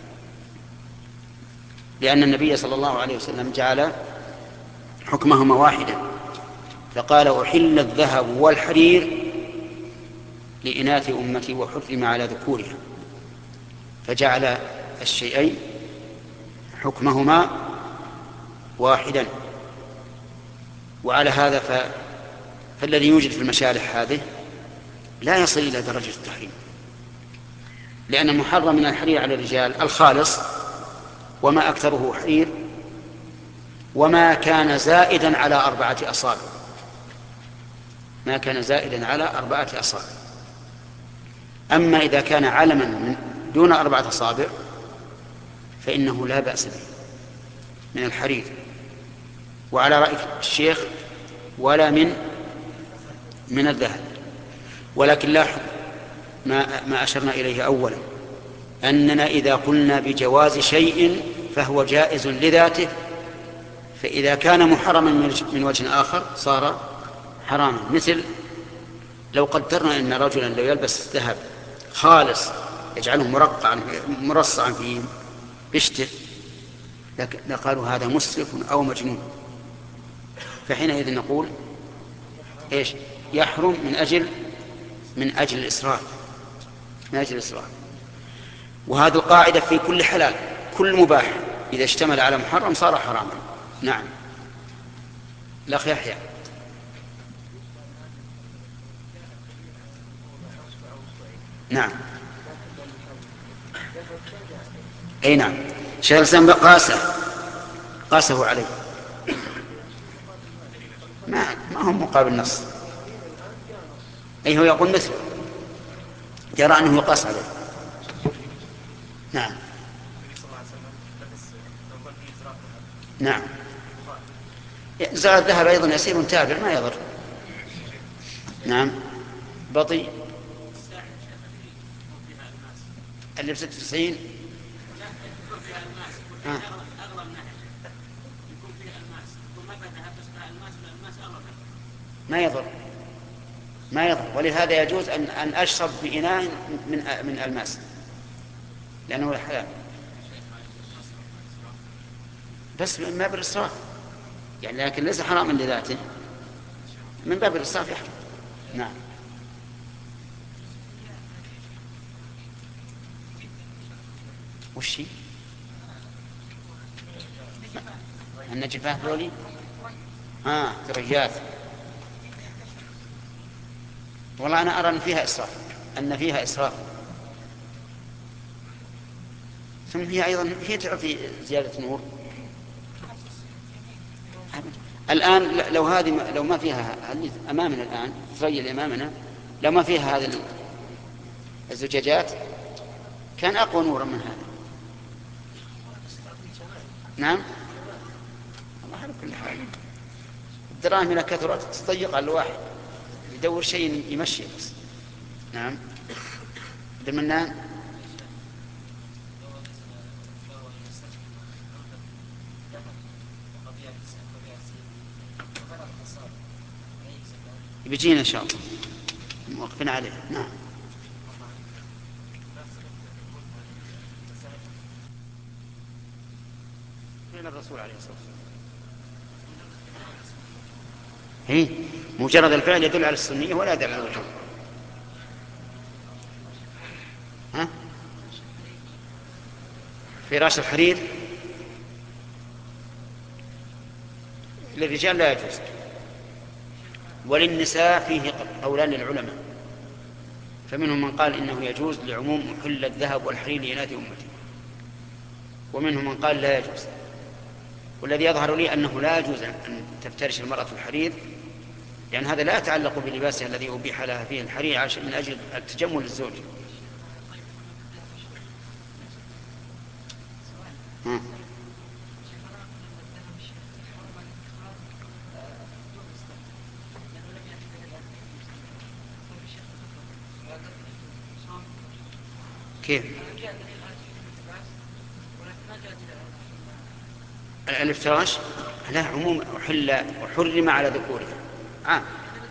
لأن النبي صلى الله عليه وسلم جعل حكمهما واحدا، فقال أحل الذهب والحرير لإناث أمتي وحرم على ذكورها، فجعل الشيئين حكمهما واحدا. وعلى هذا ف... فالذي يوجد في المشارح هذه لا يصل إلى درجة التحريم، لأن محرم من الحرير على الرجال الخالص وما أكثره حرير وما كان زائدا على أربعة أصابع، ما كان زائدا على أربعة أصابع. أما إذا كان علما من دون أربعة أصابع فإنه لا بأس به من الحرير، وعلى رأي الشيخ ولا من من الذهب. ولكن لاحظ ما, ما أشرنا إليه أولا، أننا إذا قلنا بجواز شيء فهو جائز لذاته، فإذا كان محرما من وجه آخر صار حراما. مثل لو قدرنا أن رجلا لو يلبس الذهب خالص يجعله مرقعا مرصعا في بشته لقالوا هذا مسرف أو مجنون، فحينئذ نقول إيش؟ يحرم من أجل من أجل الإسراف، من أجل الإسراف. وهذه القاعدة في كل حلال، كل مباح إذا اشتمل على محرم صار حراما. نعم. الأخ يحيى. نعم. أي نعم. شيخ الإسلام قاسه قاسه عليه، ما ما هم مقابل نص. أي هو يقول مثله، يرى أنه يقاس عليه. نعم. نعم. زاد الذهب أيضا يسير تابع ما يضر. نعم. بطيء اللي بستة وتسعين آه. ما يضر ما يضر ولهذا يجوز أن أن أشرب بإناء من من ألماس لأنه حلال، بس من باب الإسراف يعني، لكن ليس حراما لذاته، من باب الإسراف يحرم. نعم. وشي النجفات ذولي آه ثريات. والله أنا أرى أن فيها إسراف، أن فيها إسراف، ثم فيها أيضا هي تعطي زيادة نور. الآن لو هذه لو ما فيها أمامنا الآن ثريا اللي أمامنا لو ما فيها هذه الزجاجات كان أقوى نورا من هذا. نعم. الله على كل حال الدراهم إلى كثرت تضيق على الواحد يدور شيء يمشي بس. نعم. بالمنان. بيجينا إن شاء الله موقفين عليه. نعم. من الرسول عليه الصلاة والسلام هي مجرد الفعل يدل على السنية ولا يدل على الوجوب. ها؟ فراش الحرير للرجال لا يجوز، وللنساء فيه قولان للعلماء، فمنهم من قال إنه يجوز لعموم محل الذهب والحرير لإناث أمته، ومنهم من قال لا يجوز. والذي يظهر لي أنه لا يجوز أن تفترش المرأة الحرير، لأن هذا لا يتعلق بلباسها الذي أبيح لها فيه الحرير من أجل التجمل للزوج. ها. كيف؟ الافتراش لا عموم أحل وحرم على ذكورها عام.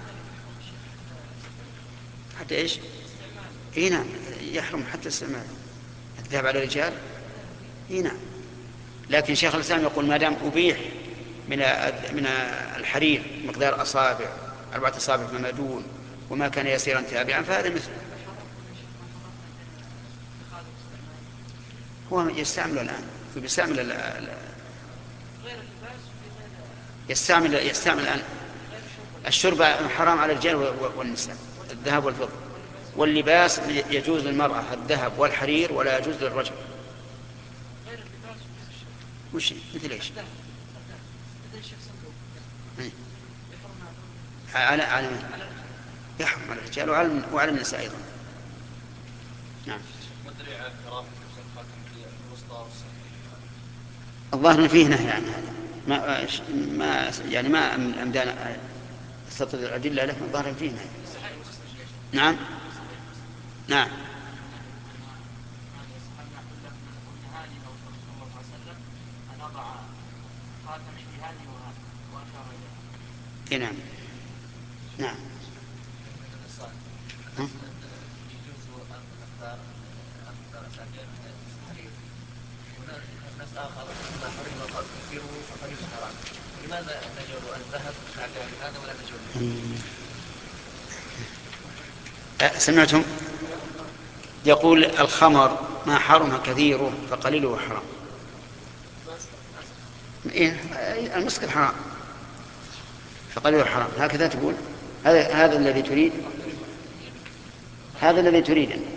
حتى إيش؟ إيه نعم يحرم حتى استعمال الذهب على الرجال. إيه نعم. لكن شيخ الإسلام يقول ما دام أبيح من من الحرير مقدار أصابع أربعة أصابع فما دون وما كان يسيرا تابعا فهذا مثل هو يستعمل الآن يستعمل يستعمل يستعمل الآن. الشرب حرام على الرجال والنساء الذهب والفضة، واللباس يجوز للمرأة الذهب والحرير ولا يجوز للرجل. وش مثل ايش؟ على على من؟ يحرم على الرجال وعلى وعلى النساء ايضا. نعم. الظاهر فيه نهي عن هذا ما ما يعني ما امدانا استطرد الادله لكن الظاهر فيه نهي. نعم نعم. نعم نعم. لماذا نجعل الذهب هذا ولا نجعل؟ سمعتم يقول الخمر ما حرم كثيره فقليله حرام. إيه المسكر حرام فقليله حرام هكذا تقول؟ هذا هذا الذي تريد هذا الذي تريد أن.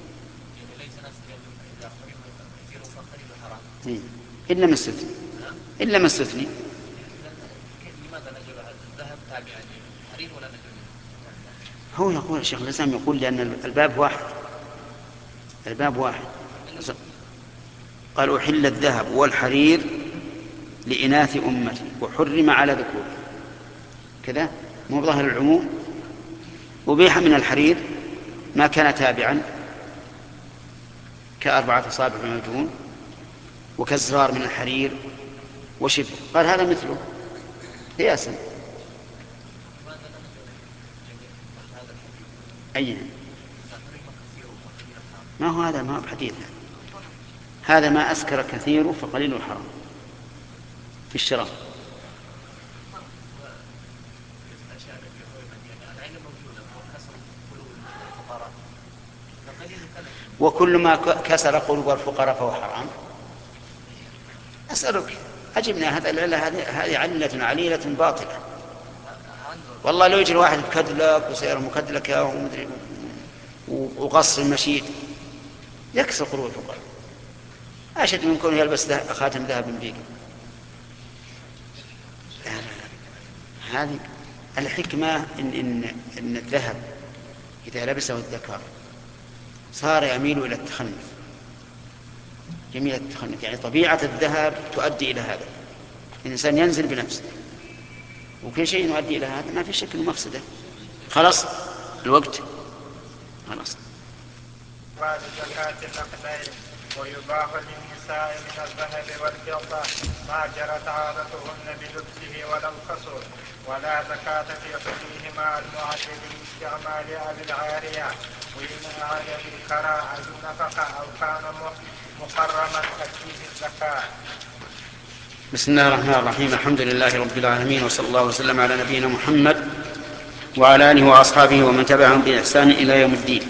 إلا ما استثني إلا ما استثني. هو يقول الشيخ الإسلام يقول لأن الباب واحد الباب واحد قال أحل الذهب والحرير لإناث أمتي وحرم على ذكور كذا مو بظاهر العموم. أبيح من الحرير ما كان تابعا كأربعة أصابع ممدون وكالزرار من الحرير وشبه قال هذا مثله قياسا. أي ما هو هذا ما هو بحديث هذا ما أسكر كثيره فقليل حرام في الشراب. وكل ما كسر قلوب الفقراء فهو حرام. أسألك عجبنا هذا العلة هذه علة عليلة باطلة. والله لو يجي واحد مكدلك وسيارة مكدلكة ومدري وقصر المشيد يكسر قلوب الفقراء أشد من كونه يلبس خاتم ذهب بيك. لا لا لا هذه الحكمة إن, إن, إن الذهب إذا لبسه الذكر صار يميل إلى التخنث جميل التخنث يعني طبيعة الذهب تؤدي إلى هذا. الإنسان ينزل بنفسه وكل شيء يؤدي إلى هذا ما في شك إنه مفسدة. خلاص الوقت خلاص. بعد زكاة النقدين ويباح للنساء من الذهب والفضة ما جرت عادتهن بلبسه ولا القصر ولا زكاة في حليهما المعدل باستعمال أبي العارية وإن أعاد بالكراء النفقة أو كان محرما ففيه الزكاة. بسم الله الرحمن الرحيم الحمد لله رب العالمين وصلى الله وسلم على نبينا محمد وعلى آله وأصحابه ومن تبعهم بإحسان إلى يوم الدين.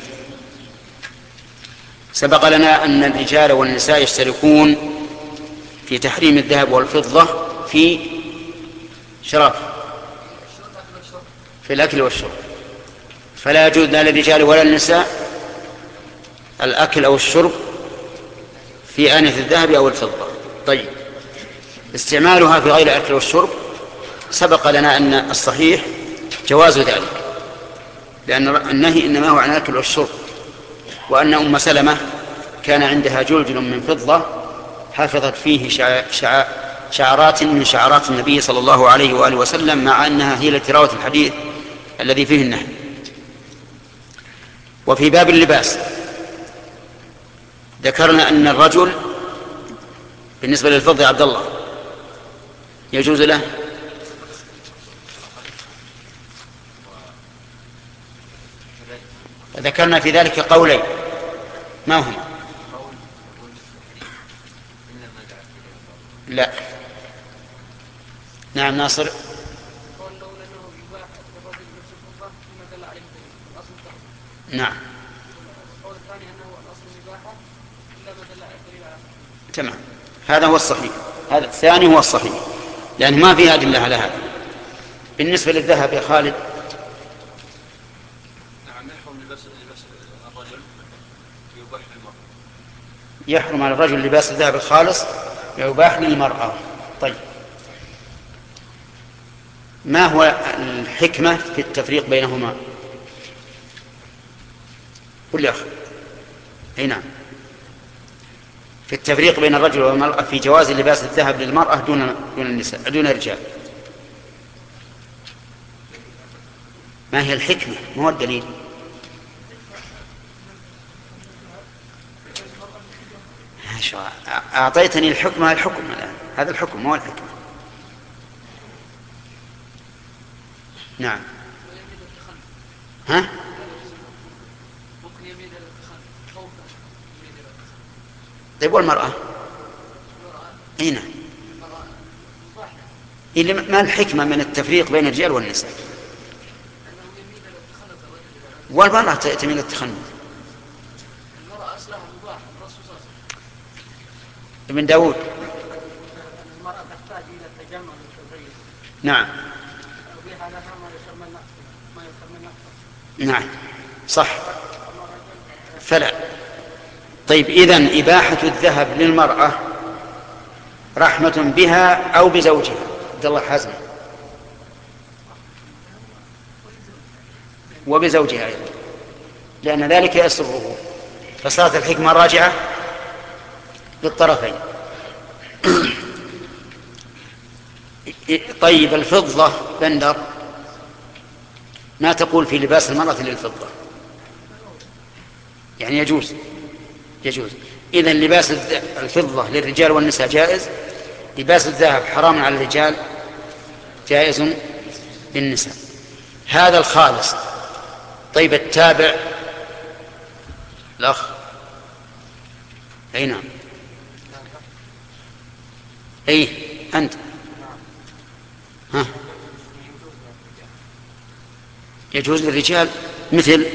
سبق لنا أن الرجال والنساء يشتركون في تحريم الذهب والفضة في شراب في الأكل والشرب فلا يجوز لا للرجال ولا للنساء الأكل أو الشرب في آنية الذهب أو الفضة. طيب استعمالها في غير الأكل والشرب سبق لنا أن الصحيح جواز ذلك لأن النهي إنما هو عن الأكل والشرب وأن أم سلمة كان عندها جلجل من فضة حفظت فيه شع... شعرات من شعرات النبي صلى الله عليه وآله وسلم مع أنها هي لتراوة الحديث الذي فيه النهي. وفي باب اللباس ذكرنا أن الرجل بالنسبة للفضة يا عبد الله يجوز له ذكرنا في ذلك قولين، ما هما؟ لا. نعم ناصر. نعم. تمام، هذا هو الصحيح، هذا الثاني هو الصحيح، لأن ما فيها أدلة على هذا. بالنسبة للذهب يا خالد. نعم، يحرم لباس الرجل يباح للمرأة. يحرم على الرجل لباس الذهب الخالص يباح للمرأة. طيب، ما هو الحكمة في التفريق بينهما؟ قل يا أخي. أي نعم، في التفريق بين الرجل والمرأة في جواز لباس الذهب للمرأة دون دون النساء دون الرجال. ما هي الحكمة؟ ما هو الدليل؟ أعطيتني الحكمة الحكم الآن، هذا الحكم ما هو الحكمة. نعم. ها؟ طيب والمرأة؟ اي نعم. ما الحكمة من التفريق بين الرجال والنساء؟ والمرأة تميل التخنث. المرأة أصلها مباح. ابن داود. المرأة تحتاج إلى التجمل والتزين. نعم. وبها لها ما يسمى ما يسمى نعم صح. فلا. طيب، إذن إباحة الذهب للمرأة رحمة بها أو بزوجها. عبد الله حازم. وبزوجها أيضا، لأن ذلك يسره، فصارت الحكمة راجعة للطرفين. طيب، الفضة بندر، ما تقول في لباس المرأة للفضة؟ يعني يجوز يجوز إذن لباس الفضة للرجال والنساء جائز، لباس الذهب حرام على الرجال، جائز للنساء. هذا الخالص. طيب، التابع الأخ. أي نعم. أي أنت. ها. يجوز للرجال مثل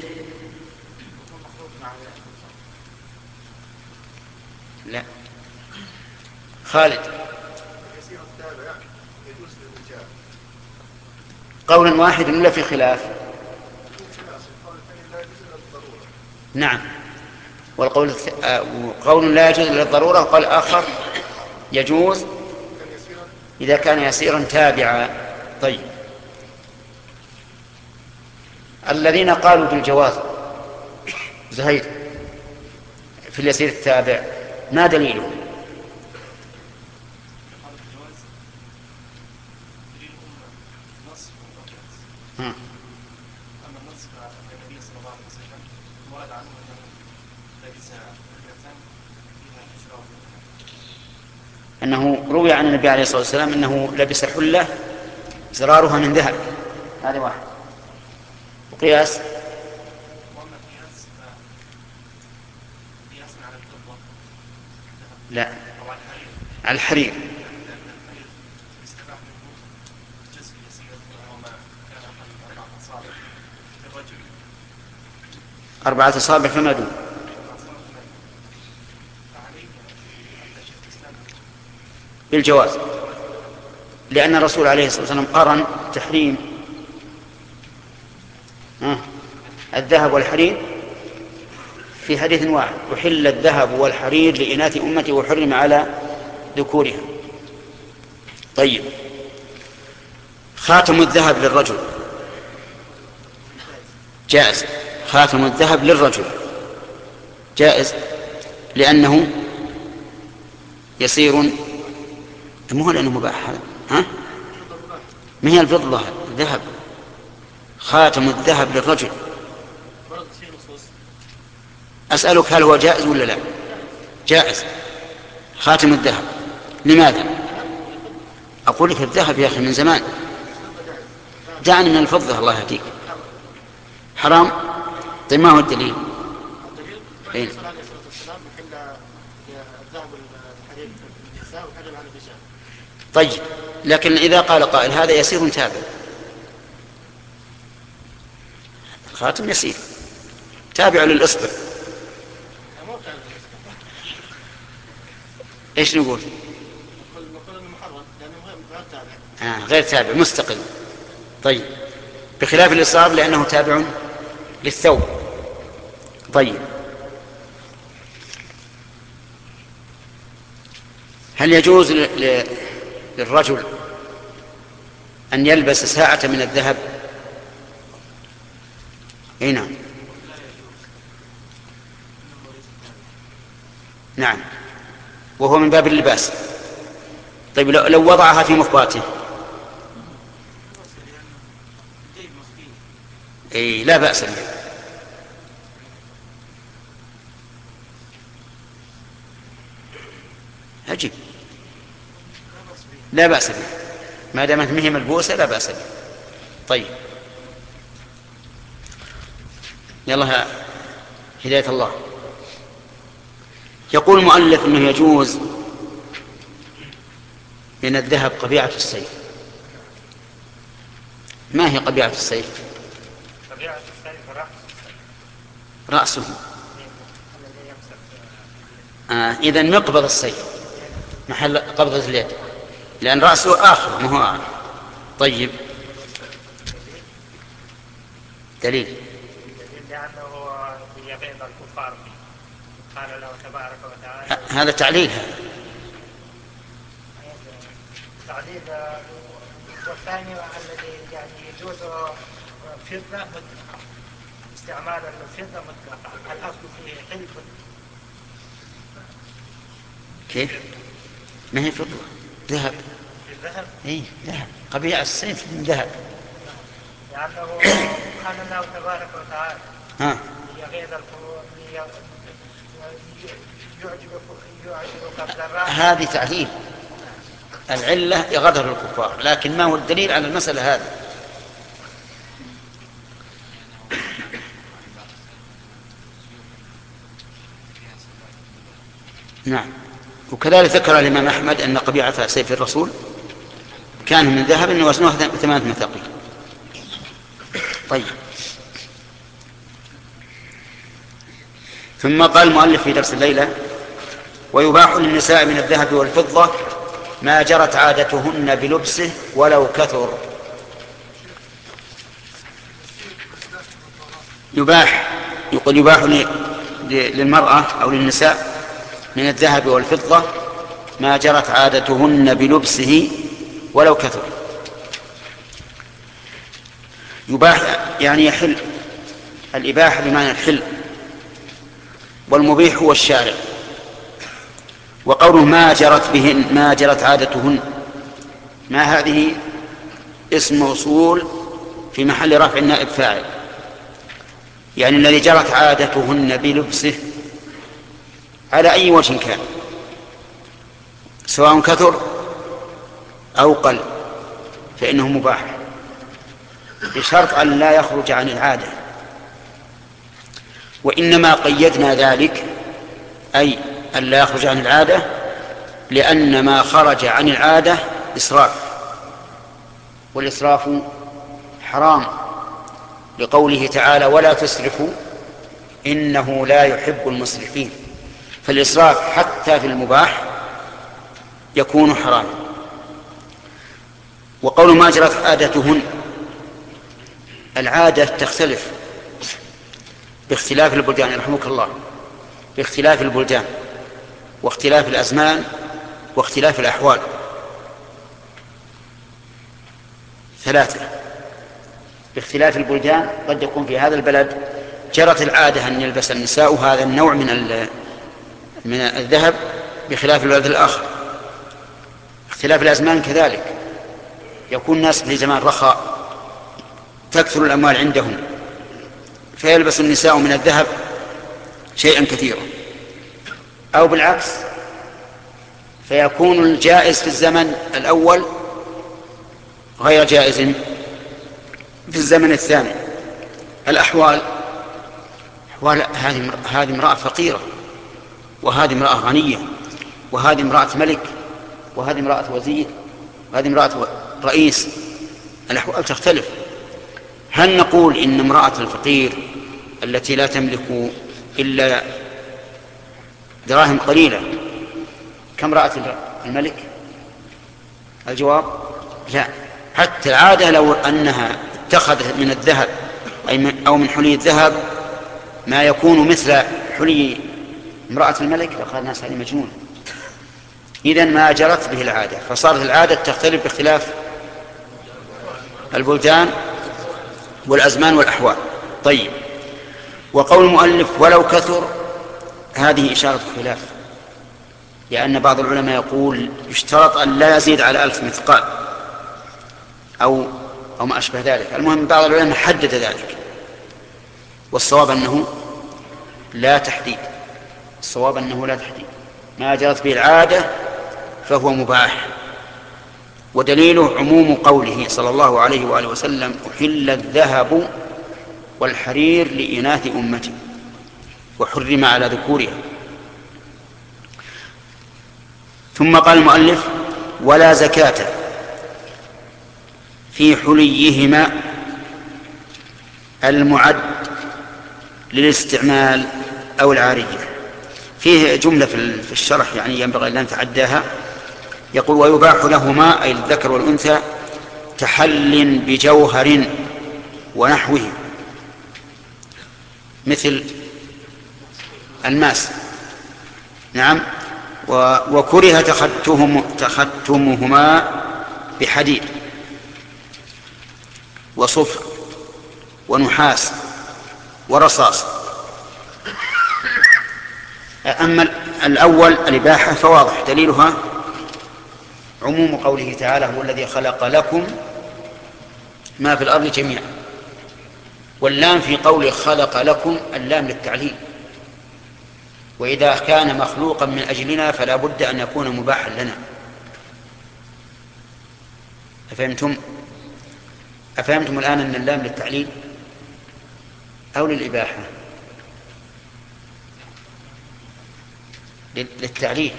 لا خالد. قول واحد ولا في خلاف؟ نعم. والقول قول لا يجوز للضرورة، وقال آخر يجوز إذا كان يسيرا تابعا. طيب، الذين قالوا بالجواز زهير في اليسير التابع ما دليله؟ ها. أنه روي عن النبي عليه الصلاة والسلام أنه لبس حلة زرارها من ذهب. هذا واحد. وقياس لا على الحرير. أربعة أصابع فما دون. بالجواز، لأن الرسول عليه الصلاة والسلام قرن تحريم الذهب والحرير في حديث واحد: وحل الذهب والحرير لإناث أمتي وحرم على ذكورها. طيب، خاتم الذهب للرجل جائز. خاتم الذهب للرجل جائز لأنه يصير، مو هو لأنه مباح هذا. ها؟ ما هي الفضة الذهب؟ خاتم الذهب للرجل. أسألك هل هو جائز ولا لا؟ جائز خاتم الذهب. لماذا؟ أقول لك الذهب يا أخي من زمان. دعني من الفضة الله يهديك. حرام. طيب ما هو الدليل؟ الدليل الرسول عليه الصلاة والسلام محل الذهب والحرير النساء وحرم على الرجال. طيب لكن إذا قال قائل هذا يسير تابع، الخاتم يسير تابع للإصبع، ايش نقول؟ آه غير تابع مستقل. طيب بخلاف الإصرار لأنه تابع للثوب. طيب هل يجوز للرجل أن يلبس ساعة من الذهب؟ اي نعم. نعم وهو من باب اللباس. طيب لو وضعها في مخباته اي لا بأس به. عجيب لا بأس به ما دامت مهي ملبوسة لا بأس به. طيب يلا هداية الله. يقول المؤلف انه يجوز من الذهب قبيعة السيف. ما هي قبيعة السيف؟ قبيعة السيف رأس رأسه. آه إذن مقبض السيف محل قبضة اليد لأن رأسه آخر ما هو آخر. طيب دليل؟ لأنه يغيظ الكفار قال الله تبارك وتعالى. هذا تعليل. هذا تعليل. والثاني الذي يعني يجوز فضة مطلقة استعمال الفضة مطلقة الأصل فيه حلف. كيف؟ ما هي فضة ذهب. الذهب اي ذهب قبيعة السيف من ذهب لأنه قال الله تبارك وتعالى ها يغيظ الكفار يعجبك الضراء. هذه تعليل. العلة يغدر الكفار لكن ما هو الدليل على المسألة هذه؟ نعم وكذلك ذكر الإمام أحمد أن قبيعة سيف الرسول كان من ذهب وزنه ثمانية مثاقيل. طيب ثم قال المؤلف في درس الليلة ويباح للنساء من الذهب والفضة ما جرت عادتهن بلبسه ولو كثر. يباح يقول يباح للمرأة أو للنساء من الذهب والفضة ما جرت عادتهن بلبسه ولو كثر. يباح يعني يحل. الإباحة بمعنى الحل والمبيح هو الشارع. وقوله ما جرت بهن ما جرت عادتهن ما هذه اسم موصول في محل رفع النائب فاعل يعني الذي جرت عادتهن بلبسه على أي وجه كان سواء كثر أو قل فإنه مباح بشرط أن لا يخرج عن العادة. وإنما قيدنا ذلك أي أن لا يخرج عن العادة لأن ما خرج عن العادة إسراف والإسراف حرام لقوله تعالى ولا تسرفوا إنه لا يحب المسرفين. فالإسراف حتى في المباح يكون حراما. وقول ما جرت عادتهن العادة تختلف باختلاف البلدان رحمك الله باختلاف البلدان واختلاف الأزمان واختلاف الأحوال. ثلاثة باختلاف البلدان قد يكون في هذا البلد جرت العادة أن يلبس النساء هذا النوع من من الذهب بخلاف البلد الآخر. اختلاف الأزمان كذلك يكون الناس في زمان رخاء تكثر الأموال عندهم فيلبس النساء من الذهب شيئا كثيرا أو بالعكس فيكون الجائز في الزمن الأول غير جائز في الزمن الثاني. الأحوال أحوال هذه هذه امرأة فقيرة، وهذه امرأة غنية، وهذه امرأة ملك، وهذه امرأة وزير، وهذه امرأة رئيس. الأحوال تختلف. هل نقول إن امرأة الفقير التي لا تملك إلا دراهم قليلة كامرأة الملك؟ الجواب لا. حتى العادة لو أنها اتخذت من الذهب أو من حلي الذهب ما يكون مثل حلي امرأة الملك لقال الناس هذه مجنون. إذن ما جرت به العادة، فصارت العادة تختلف باختلاف البلدان والأزمان والأحوال. طيب، وقول المؤلف ولو كثر هذه إشارة خلاف، لأن بعض العلماء يقول يشترط أن لا يزيد على ألف مثقال أو أو ما أشبه ذلك. المهم بعض العلماء حدد ذلك، والصواب أنه لا تحديد. الصواب أنه لا تحديد، ما جرت به العادة فهو مباح. ودليله عموم قوله صلى الله عليه وآله وسلم أحل الذهب والحرير لإناث أمتي وحرم على ذكورها. ثم قال المؤلف ولا زكاة في حليهما المعد للاستعمال أو العارية. فيه جملة في الشرح يعني ينبغي أن لا نتعداها. يقول ويباح لهما أي الذكر والأنثى تحل بجوهر ونحوه مثل الماس. نعم. وكره تختهم تختمهما بحديد وصفر ونحاس ورصاص. أما الأول الإباحة فواضح دليلها عموم قوله تعالى هو الذي خلق لكم ما في الأرض جميعا، واللام في قوله خلق لكم اللام للتعليل، وإذا كان مخلوقا من أجلنا فلا بد أن يكون مباحا لنا. أفهمتم؟ أفهمتم الآن أن اللام للتعليل أو للإباحة؟ للتعليل،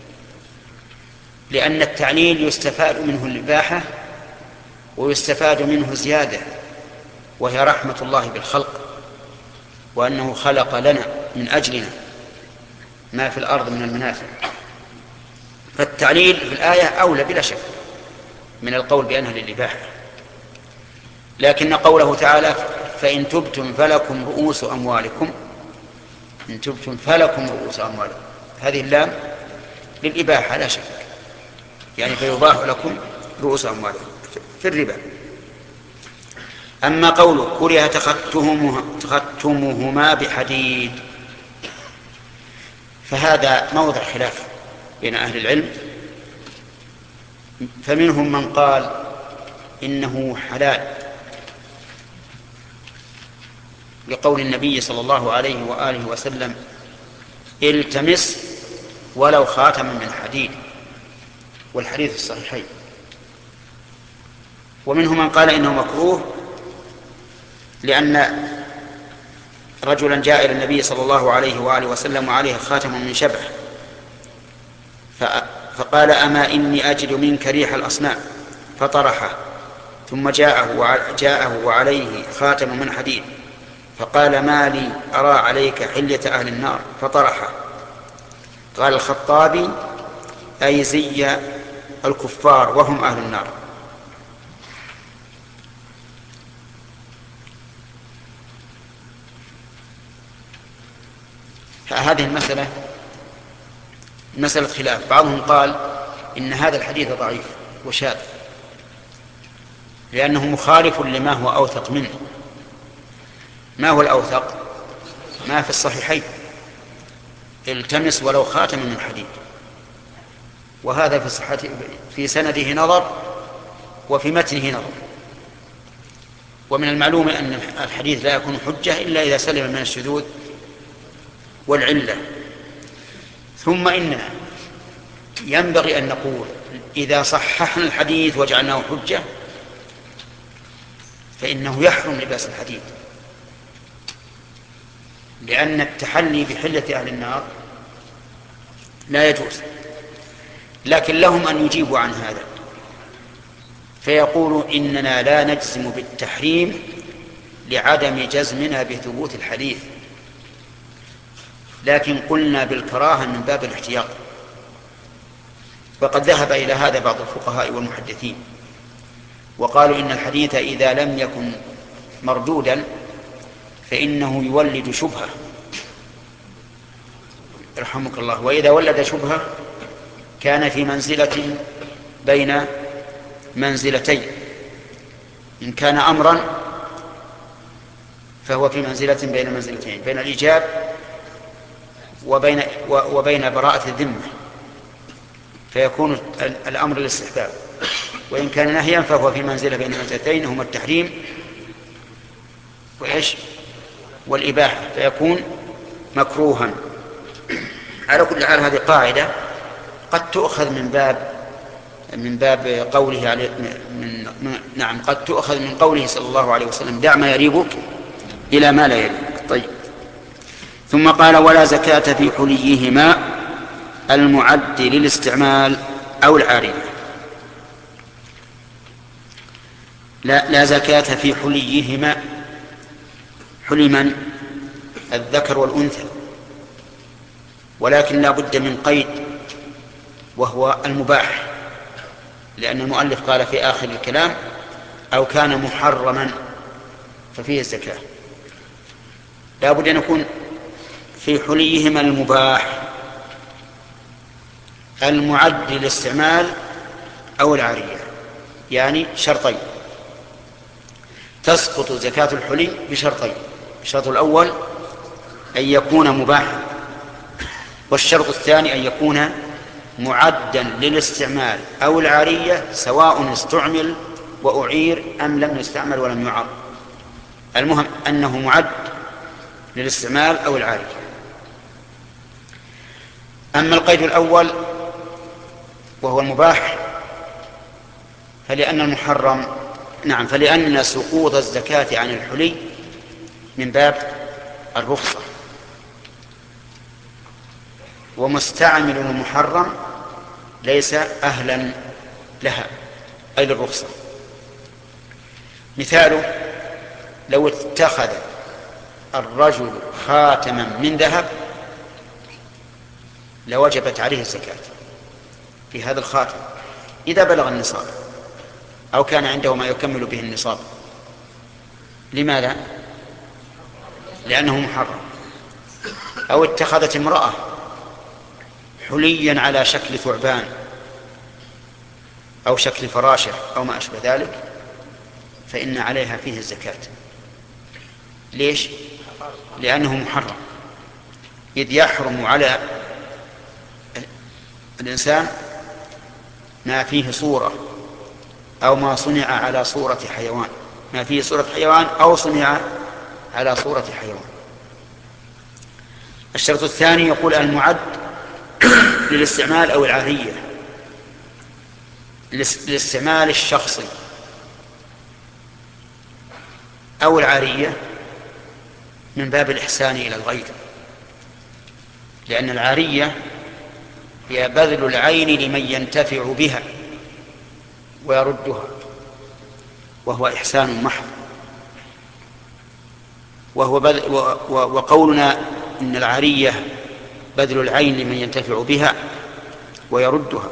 لأن التعليل يستفاد منه الإباحة ويستفاد منه زيادة، وهي رحمة الله بالخلق، وأنه خلق لنا من أجلنا ما في الأرض من المنافع. فالتعليل في الآية أولى بلا شك من القول بأنها للإباحة. لكن قوله تعالى فإن تبتم فلكم رؤوس أموالكم، إن تبتم فلكم رؤوس أموالكم، هذه اللام للإباحة لا شك، يعني فيباح لكم رؤوس أموالكم في الربا. أما قوله كره تختمهما بحديد فهذا موضع خلاف بين أهل العلم، فمنهم من قال إنه حلال لقول النبي صلى الله عليه وآله وسلم التمس ولو خاتما من حديد، والحديث الصحيحين. ومنهم من قال إنه مكروه لأن رجلا جاء إلى النبي صلى الله عليه وآله وسلم وعليه خاتم من شبه فقال أما إني أجد منك ريح الأصنام فطرحه، ثم جاءه جاءه وعليه خاتم من حديد فقال ما لي أرى عليك حلية أهل النار فطرحه. قال الخطابي أي زي الكفار وهم أهل النار. هذه المسألة مسألة خلاف. بعضهم قال إن هذا الحديث ضعيف وشاذ لأنه مخالف لما هو أوثق منه. ما هو الأوثق؟ ما في الصحيحين التمس ولو خاتم من حديد، وهذا في صحة في سنده نظر وفي متنه نظر. ومن المعلوم أن الحديث لا يكون حجة إلا إذا سلم من الشذوذ والعلة. ثم إننا ينبغي أن نقول إذا صححنا الحديث وجعلناه حجة فإنه يحرم لباس الحديد، لأن التحلي بحلة أهل النار لا يجوز، لكن لهم أن يجيبوا عن هذا فيقولوا إننا لا نجزم بالتحريم لعدم جزمنا بثبوت الحديث، لكن قلنا بالكراهة من باب الاحتياط. وقد ذهب إلى هذا بعض الفقهاء والمحدثين وقالوا إن الحديث إذا لم يكن مردودا فإنه يولد شبهة رحمك الله، وإذا ولد شبهة كان في منزلة بين منزلتين، إن كان أمرا فهو في منزلة بين منزلتين، بين الإيجاب وبين, وبين براءة الذمة، فيكون الأمر الاستحباب، وإن كان نهيا فهو في منزلة بين منزلتين هما التحريم وإيش والإباحة، فيكون مكروها. على كل حال هذه قاعدة قد تؤخذ من باب من باب قوله عليه من من نعم قد تؤخذ من قوله صلى الله عليه وسلم دع ما يريبك إلى ما لا يريبك. طيب، ثم قال ولا زكاة في حليهما المعد للاستعمال أو العارية. لا, لا زكاة في حليهما، حلي من؟ الذكر والأنثى، ولكن لا بد من قيد وهو المباح، لأن المؤلف قال في آخر الكلام أو كان محرما ففيه الزكاة، لا بد أن يكون في حليهما المباح المعد للاستعمال أو العارية، يعني شرطين، تسقط زكاة الحلي بشرطين، الشرط الأول أن يكون مباحا، والشرط الثاني أن يكون معدا للاستعمال أو العارية سواء استعمل وأعير أم لم يستعمل ولم يعر، المهم أنه معد للاستعمال أو العارية. أما القيد الأول وهو المباح فلأن المحرم نعم فلأن سقوط الزكاة عن الحلي من باب الرخصة، ومستعمل المحرم ليس أهلا لها أي للرخصة. مثاله لو اتخذ الرجل خاتما من ذهب لوجبت عليه الزكاة في هذا الخاتم إذا بلغ النصاب أو كان عنده ما يكمل به النصاب. لماذا؟ لأنه محرم. أو اتخذت امرأة حليا على شكل ثعبان أو شكل فراشة أو ما أشبه ذلك فإن عليها فيه الزكاة. ليش؟ لأنه محرم، إذ يحرم على الإنسان ما فيه صورة أو ما صنع على صورة حيوان، ما فيه صورة حيوان أو صنع على صورة حيوان. الشرط الثاني يقول المعد للاستعمال أو العارية، للاستعمال الشخصي أو العارية من باب الإحسان إلى الغير، لأن العارية هي بذل العين لمن ينتفع بها ويردها، وهو إحسان محض. وهو بذل وقولنا إن العارية بذل العين لمن ينتفع بها ويردها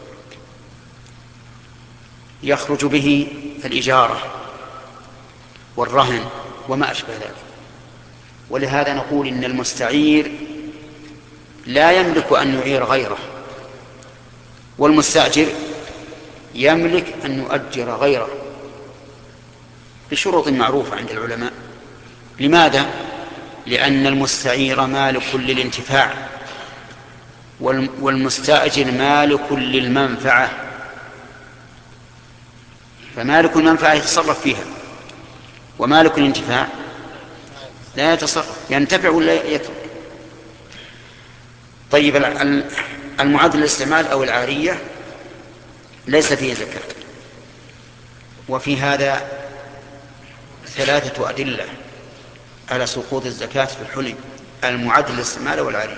يخرج به الإجارة والرهن وما أشبه ذلك. ولهذا نقول إن المستعير لا يملك أن يعير غيره، والمستأجر يملك أن يؤجر غيره بشروط معروفة عند العلماء. لماذا؟ لأن المستعير مالك للانتفاع والمستأجر مالك للمنفعة، فمالك المنفعة يتصرف فيها ومالك الانتفاع لا يتصرف، ينتفع ولا يترك. طيب المعد للاستعمال أو العارية ليس فيه زكاة، وفي هذا ثلاثة أدلة على سقوط الزكاة في الحلي المعد للاستعمال أو العارية.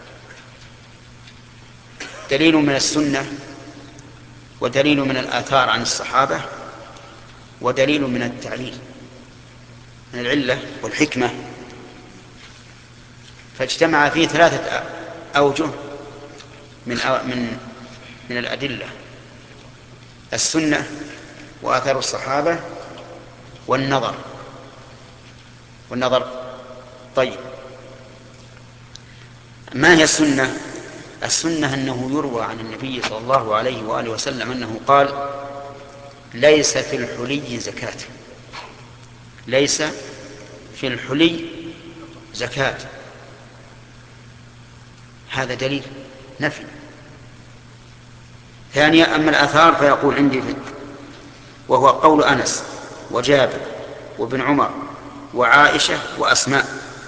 دليل من السنة، ودليل من الآثار عن الصحابة، ودليل من التعليل من العلة والحكمة، فاجتمع فيه ثلاثة أوجه من من من الأدلة: السنة وآثار الصحابة والنظر والنظر طيب، ما هي السنة؟ السنة أنه يروى عن النبي صلى الله عليه وآله وسلم أنه قال: ليس في الحلي زكاة، ليس في الحلي زكاة. هذا دليل نفي. ثانيا، أما الآثار فيقول عندي في وهو قول أنس وجابر وابن عمر وعائشة وأسماء.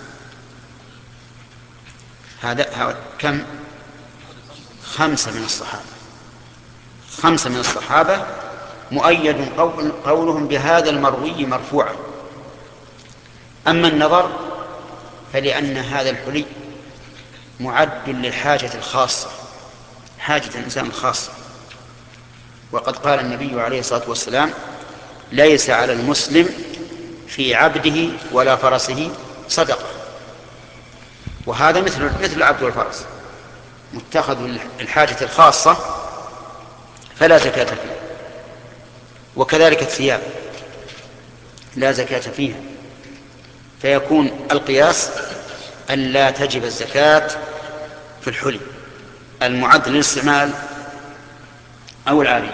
هذا كم؟ خمسة من الصحابة، خمسة من الصحابة مؤيد قول قولهم بهذا المروي مرفوعا. أما النظر فلأن هذا الحلي معد للحاجة الخاصة، حاجة الإنسان الخاصة، وقد قال النبي عليه الصلاة والسلام: ليس على المسلم في عبده ولا فرسه صدقة. وهذا مثل مثل العبد والفرس، متخذ الحاجة الخاصة فلا زكاة فيه. وكذلك الثياب لا زكاة فيها، فيكون القياس أن لا تجب الزكاة في الحلي المعد للاستعمال أو العارية.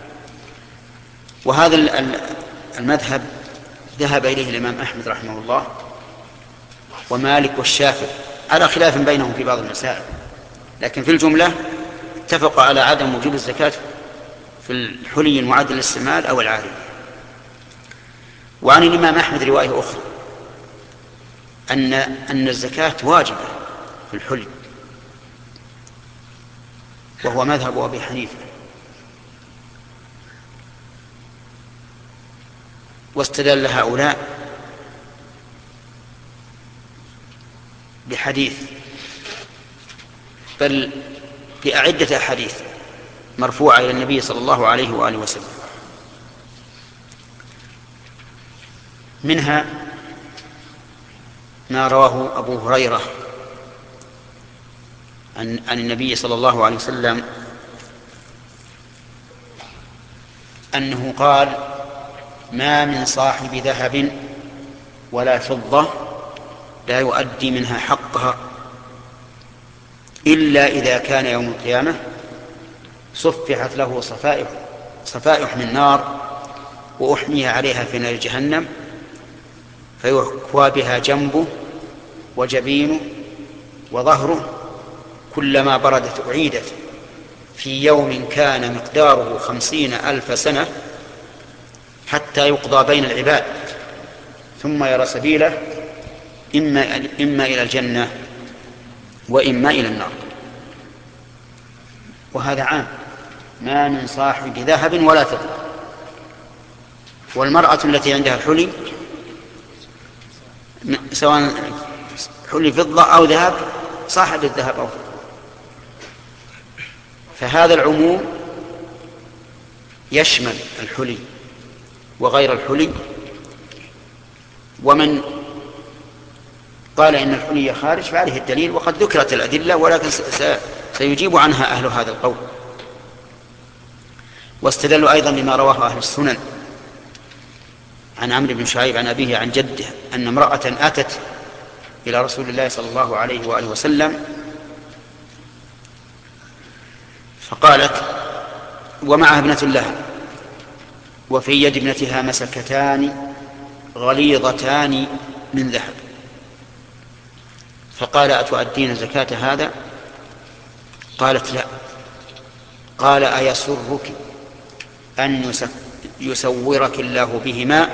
وهذا المذهب ذهب إليه الإمام أحمد رحمه الله ومالك والشافعي، على خلاف بينهم في بعض المسائل، لكن في الجملة اتفقوا على عدم وجوب الزكاة في الحلي المعد للاستعمال أو العارية. وعن الإمام أحمد رواية أخرى أن أن الزكاة واجبة في الحلي، وهو مذهب أبي حنيفة. واستدل هؤلاء بحديث، بل بأعدة أحاديث مرفوعة إلى النبي صلى الله عليه وآله وسلم. منها ما رواه أبو هريرة عن, عن النبي صلى الله عليه وسلم أنه قال: ما من صاحب ذهب ولا فضة لا يؤدي منها حقها إلا إذا كان يوم القيامة صفحت له صفائح صفائح من نار وأحمي عليها في نار جهنم، فيحكوى بها جنبه وجبينه وظهره، كلما بردت أعيدت، في يوم كان مقداره خمسين ألف سنة، حتى يقضى بين العباد، ثم يرى سبيله إما, إما إلى الجنة وإما إلى النار. وهذا عام، ما من صاحب ذهب ولا فضة. والمرأة التي عندها الحلي سواء حلي فضة أو ذهب، صاحب الذهب أو فضة. فهذا العموم يشمل الحلي وغير الحلي. ومن قال إن الحلي خارج فعليه الدليل، وقد ذكرت الأدلة، ولكن سيجيب عنها أهل هذا القول. واستدلوا أيضا لما رواه أهل السنن عن عمرو بن شعيب عن أبيه عن جده أن امرأة أتت إلى رسول الله صلى الله عليه وآله وسلم فقالت، ومعها ابنة لها، وفي يد ابنتها مسكتان غليظتان من ذهب، فقال: أتؤدين زكاة هذا؟ قالت: لا. قال: أيسرك أن يسورك الله بهما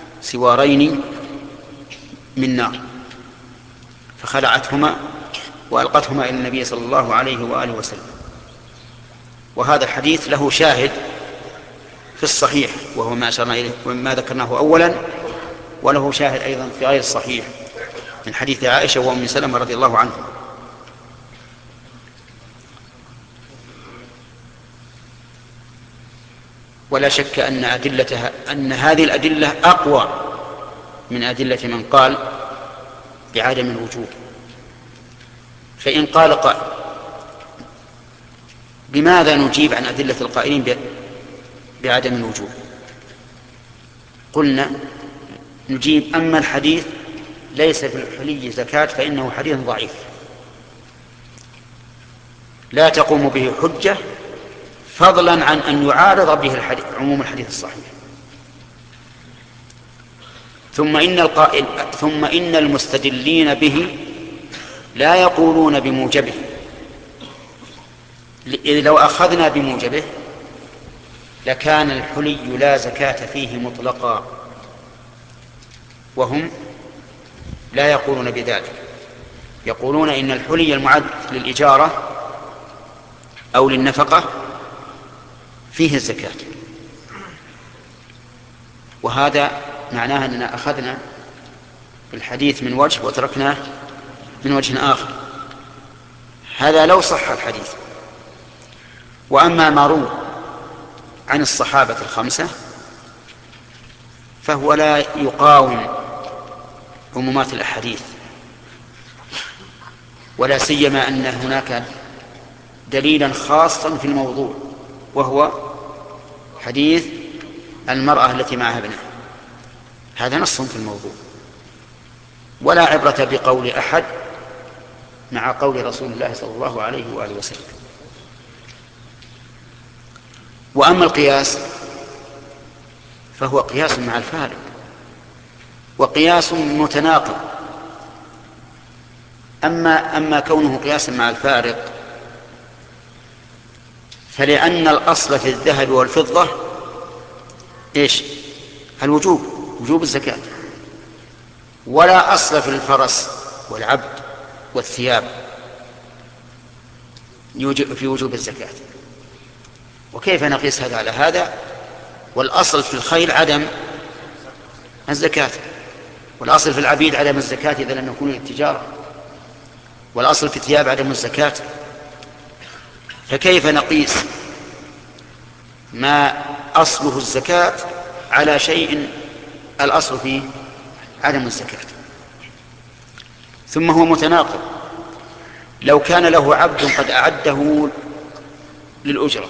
سوارين من نار؟ فخلعتهما وألقتهما إلى النبي صلى الله عليه وآله وسلم. وهذا الحديث له شاهد في الصحيح وهو ما أشرنا إليه وما ذكرناه أولا، وله شاهد أيضا في غير الصحيح من حديث عائشة وأم سلمة رضي الله عنهم. ولا شك أن أدلتها أن هذه الأدلة أقوى من أدلة من قال بعدم الوجوب. فإن قال قائل بماذا نجيب عن أدلة القائلين بعدم الوجوب؟ قلنا نجيب أما الحديث ليس في الحلي زكاة فإنه حديث ضعيف لا تقوم به حجة، فضلا عن أن يعارض به الحديث عموم الحديث الصحيح. ثم إن القائل ثم إن المستدلين به لا يقولون بموجبه، إذ لو أخذنا بموجبه لكان الحلي لا زكاة فيه مطلقا، وهم لا يقولون بذلك، يقولون إن الحلي المعد للإجارة أو للنفقة فيه الزكاة. وهذا معناه أننا أخذنا الحديث من وجه وتركناه من وجه آخر. هذا لو صح الحديث. وأما ما روى عن الصحابة الخمسة فهو لا يقاوم عمومات الأحاديث، ولا سيما أن هناك دليلا خاصا في الموضوع وهو حديث المرأة التي معها ابنها، هذا نص في الموضوع، ولا عبرة بقول أحد مع قول رسول الله صلى الله عليه وآله وسلم. وأما القياس فهو قياس مع الفارق، وقياس متناقض. أما, أما كونه قياسا مع الفارق فلأن الأصل في الذهب والفضة إيش؟ الوجوب، وجوب الزكاة، ولا أصل في الفرس والعبد والثياب في وجوب الزكاة. وكيف نقيس هذا على هذا والأصل في الخيل عدم الزكاة، والأصل في العبيد عدم الزكاة إذا لم يكونوا للتجارة، والأصل في الثياب عدم الزكاة، فكيف نقيس ما أصله الزكاة على شيء الأصل فيه عدم الزكاة؟ ثم هو متناقض. لو كان له عبد قد أعده للأجرة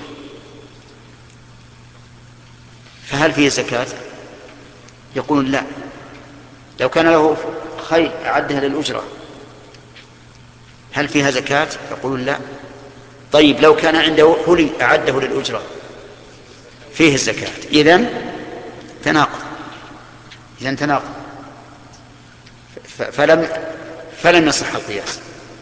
فهل فيه زكاة؟ يقولون لا. لو كان له خيل أعدها للأجرة هل فيها زكاة؟ يقولون لا. طيب لو كان عنده حلي أعده للأجرة فيه الزكاة. إذن تناقض، إذن تناقض فلم فلم يصح القياس.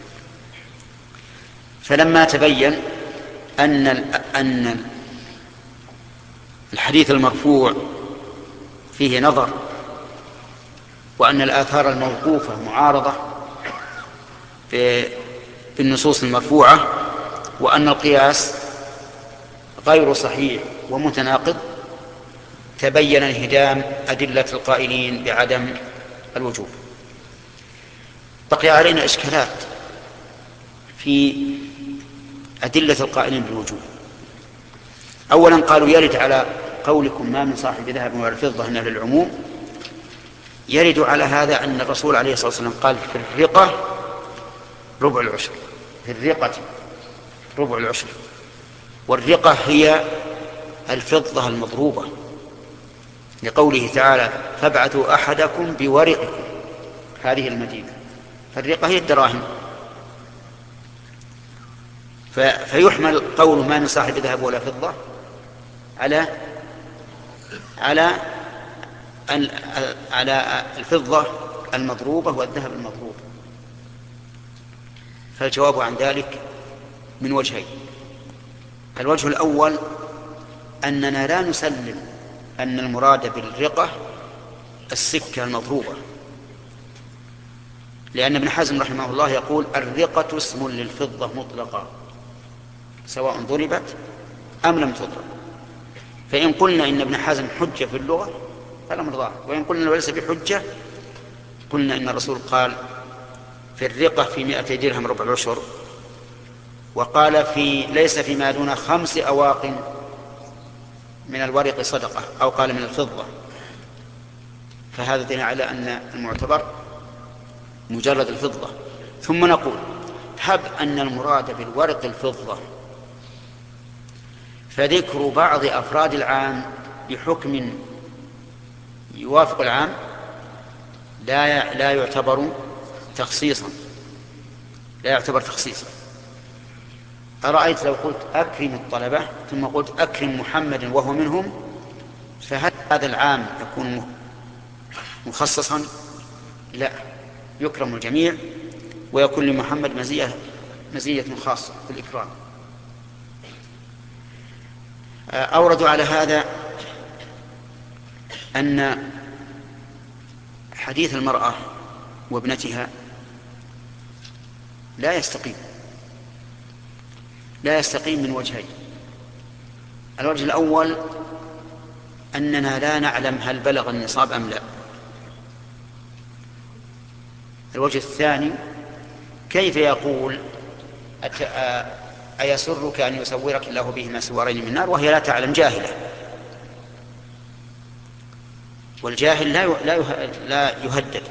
فلما تبين أن أن الحديث المرفوع فيه نظر، وأن الآثار الموقوفة معارضة بالنصوص المرفوعة، وأن القياس غير صحيح ومتناقض، تبين انهدام أدلة القائلين بعدم الوجوب. بقي علينا إشكالات في أدلة القائلين بالوجوب. أولا قالوا يرد على قولكم ما من صاحب ذهب ولا فضة إلا للعموم، يرد على هذا أن الرسول عليه الصلاة والسلام قال في الرقة ربع العشر، في الرقة ربع العشر، والرقة هي الفضة المضروبة، لقوله تعالى فابعثوا أحدكم بورقكم هذه المدينة، فالرقة هي الدراهم. فيحمل قول ما من صاحب ذهب ولا فضة على على على الفضة المضروبة والذهب المضروب. فالجواب عن ذلك من وجهين. الوجه الأول أننا لا نسلم أن المراد بالرقة السكة المضروبة، لأن ابن حزم رحمه الله يقول الرقة اسم للفضة مطلقة سواء ضربت أم لم تضرب. فإن قلنا إن ابن حزم حجة في اللغة فالأمر ظاهر، وإن قلنا ليس بحجة قلنا إن الرسول قال في الرقة في مئة درهم ربع العشر، وقال في ليس فيما دون خمس أواق من الورق صدقة، أو قال من الفضة. فهذا دليل على أن المعتبر مجرد الفضة. ثم نقول هب أن المراد بالورق الفضة، فذكر بعض أفراد العام بحكم يوافق العام لا لا يعتبر تخصيصا، لا يعتبر تخصيصا. أرأيت لو قلت أكرم الطلبة ثم قلت أكرم محمد وهو منهم، فهل هذا العام يكون مخصصا؟ لا، يكرم الجميع ويكون لمحمد مزية مزية خاصة في الإكرام. أوردوا على هذا أن حديث المرأة وابنتها لا يستقيم لا يستقيم من وجهين. الوجه الأول أننا لا نعلم هل بلغ النصاب أم لا. الوجه الثاني كيف يقول أيسرك أن يسورك الله بهما سوارين من نار وهي لا تعلم، جاهلة، والجاهل لا لا يهدد.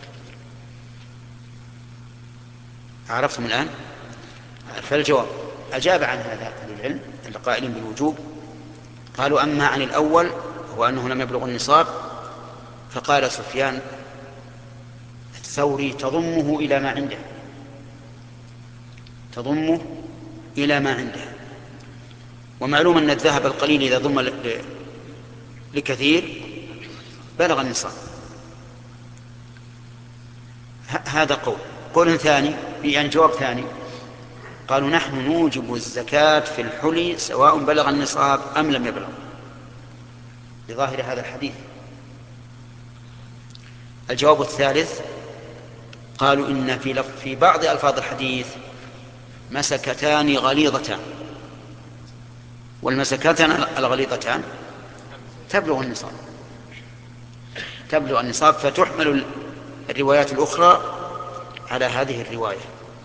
عرفتم الآن؟ فالجواب أجاب عن هذا أهل العلم القائلين بالوجوب، قالوا أما عن الأول هو أنه لم يبلغ النصاب، فقال سفيان الثوري تضمه إلى ما عنده تضمه إلى ما عنده ومعلوم أن الذهب القليل إذا ضم لكثير بلغ النصاب. هذا قول. قول ثاني يعني جواب ثاني، قالوا نحن نوجب الزكاة في الحلي سواء بلغ النصاب أم لم يبلغ، لظاهر هذا الحديث. الجواب الثالث قالوا إن في, في بعض ألفاظ الحديث مسكتان غليظتان، والمسكتان الغليظتان تبلغ النصاب تبلغ النصاب فتحمل الروايات الأخرى على هذه الرواية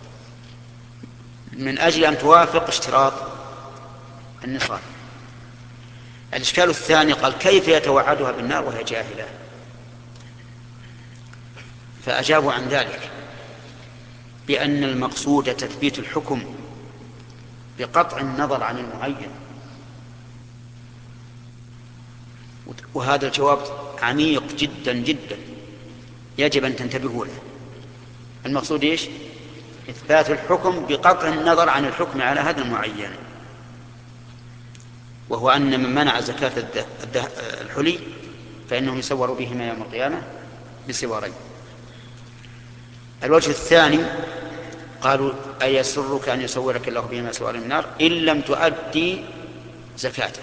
من أجل أن توافق اشتراط النصاب. الإشكال الثاني قال كيف يتوعدها بالنار وهي جاهلة؟ فأجابوا عن ذلك بأن المقصود تثبيت الحكم بقطع النظر عن المعين، وهذا الجواب عميق جدا جدا يجب أن تنتبهوا له. المقصود إيش؟ إثبات الحكم بقطع النظر عن الحكم على هذا المعين، وهو أن من منع زكاة الحلي فإنهم يسوروا بهما يوم القيامة بسوارين. الوجه الثاني قالوا أيسرك أن يسورك الله بهما سوارين من النار إن لم تؤدي زكاته،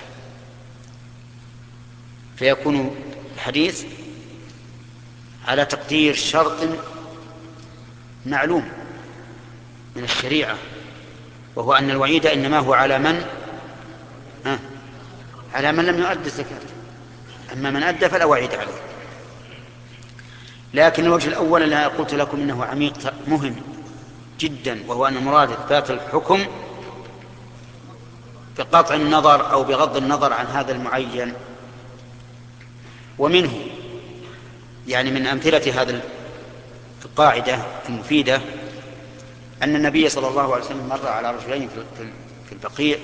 فيكون الحديث على تقدير شرط معلوم من الشريعة، وهو أن الوعيد إنما هو على من آه على من لم يؤدي الزكاة، أما من أدى فلا وعيد عليه. لكن الوجه الأول الذي قلت لكم إنه عميق مهم جدا، وهو أن مراد إثبات الحكم بقطع النظر أو بغض النظر عن هذا المعين. ومنه يعني من أمثلة هذا القاعدة المفيدة أن النبي صلى الله عليه وسلم مر على رجلين في البقيع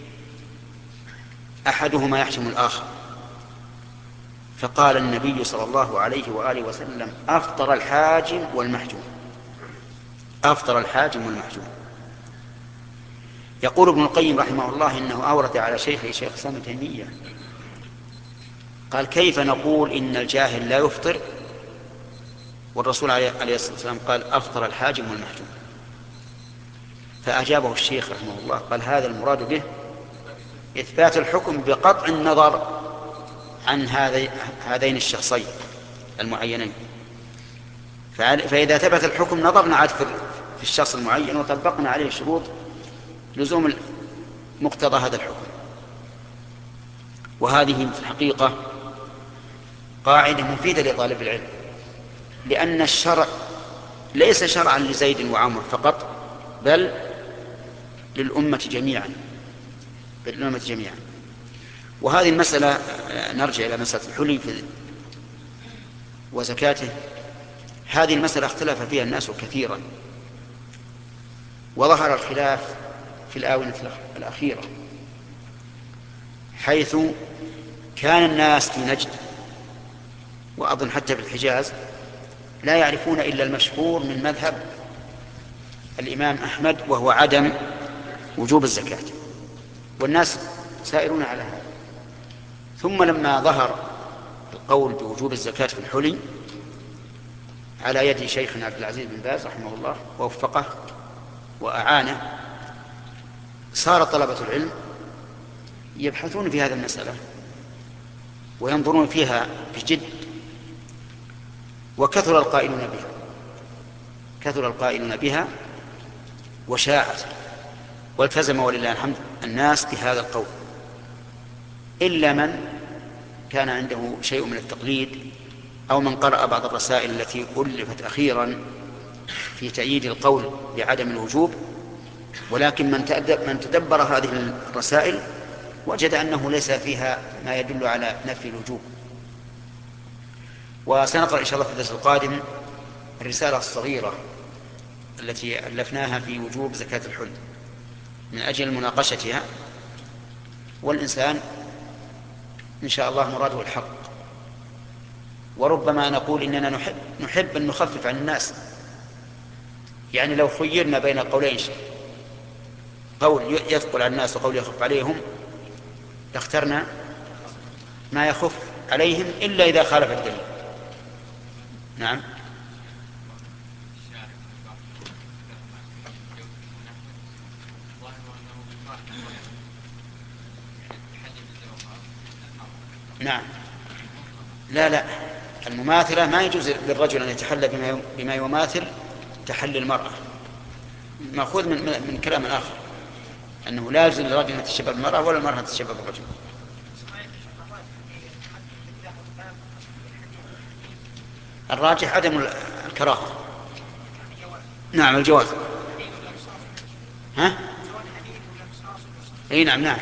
أحدهما يحشم الآخر، فقال النبي صلى الله عليه وآله وسلم أفطر الحاجم والمحجوم أفطر الحاجم والمحجوم. يقول ابن القيم رحمه الله إنه أورد على شيخه شيخ الإسلام ابن تيمية، قال كيف نقول إن الجاهل لا يفطر والرسول عليه الصلاة والسلام قال أفطر الحاجم والمحجوم؟ فأجابه الشيخ رحمه الله قال هذا المراد به إثبات الحكم بقطع النظر عن هذين الشخصين المعينين. فإذا ثبت الحكم نظرنا عاد في الشخص المعين وطبقنا عليه شروط لزوم مقتضى هذا الحكم. وهذه في الحقيقة قاعدة مفيدة لطالب العلم، لأن الشرع ليس شرعا لزيد وعمر فقط، بل للأمة جميعا بل للأمة جميعا. وهذه المسألة نرجع إلى مسألة الحلي وزكاته. هذه المسألة اختلف فيها الناس كثيرا، وظهر الخلاف في الآونة الأخيرة، حيث كان الناس في نجد وأظن حتى في الحجاز لا يعرفون إلا المشهور من مذهب الإمام أحمد، وهو عدم وجوب الزكاة، والناس سائرون على هذا. ثم لما ظهر القول بوجوب الزكاة في الحلي على يد شيخنا عبد العزيز بن باز رحمه الله ووفقه وأعانه، صار طلبة العلم يبحثون في هذه المسألة وينظرون فيها بجد، وكثر القائلون بها كثر القائلون بها وشاعت، والتزم ولله الحمد الناس بهذا القول، إلا من كان عنده شيء من التقليد أو من قرأ بعض الرسائل التي ألفت أخيرا في تأييد القول بعدم الوجوب. ولكن من تدبر هذه الرسائل وجد أنه ليس فيها ما يدل على نفي الوجوب. وسنقرأ إن شاء الله في الدرس القادم الرسالة الصغيرة التي ألفناها في وجوب زكاة الحل من أجل مناقشتها، والإنسان إن شاء الله مراده الحق. وربما نقول إننا نحب, نحب أن نخفف عن الناس، يعني لو خيرنا بين قولين، قول يثقل على الناس وقول يخف عليهم، لاخترنا ما يخف عليهم إلا إذا خالف الدليل. نعم. نعم. لا لا المماثلة ما يجوز للرجل أن يتحلى بما بما يماثل تحلي المرأة، مأخوذ من, من كلام آخر أنه لا يجوز للرجل أن يتشبه بالمرأة ولا المرأة أن تتشبه بالرجل. الراجح عدم الكراهة. نعم الجواز. ها؟ اي نعم نعم.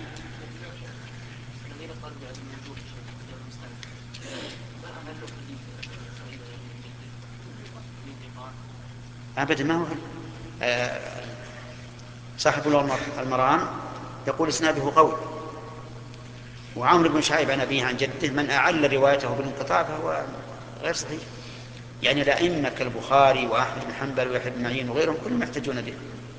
أبدا ما هو آه صاحب المرام يقول إسناده قوي، وعمرو بن شعيب عن أبيه عن جده من أعل روايته بالانقطاع فهو غير صحيح. يعني الأئمة كالبخاري وأحمد بن حنبل ويحيى بن معين وغيرهم كلهم يحتجون به.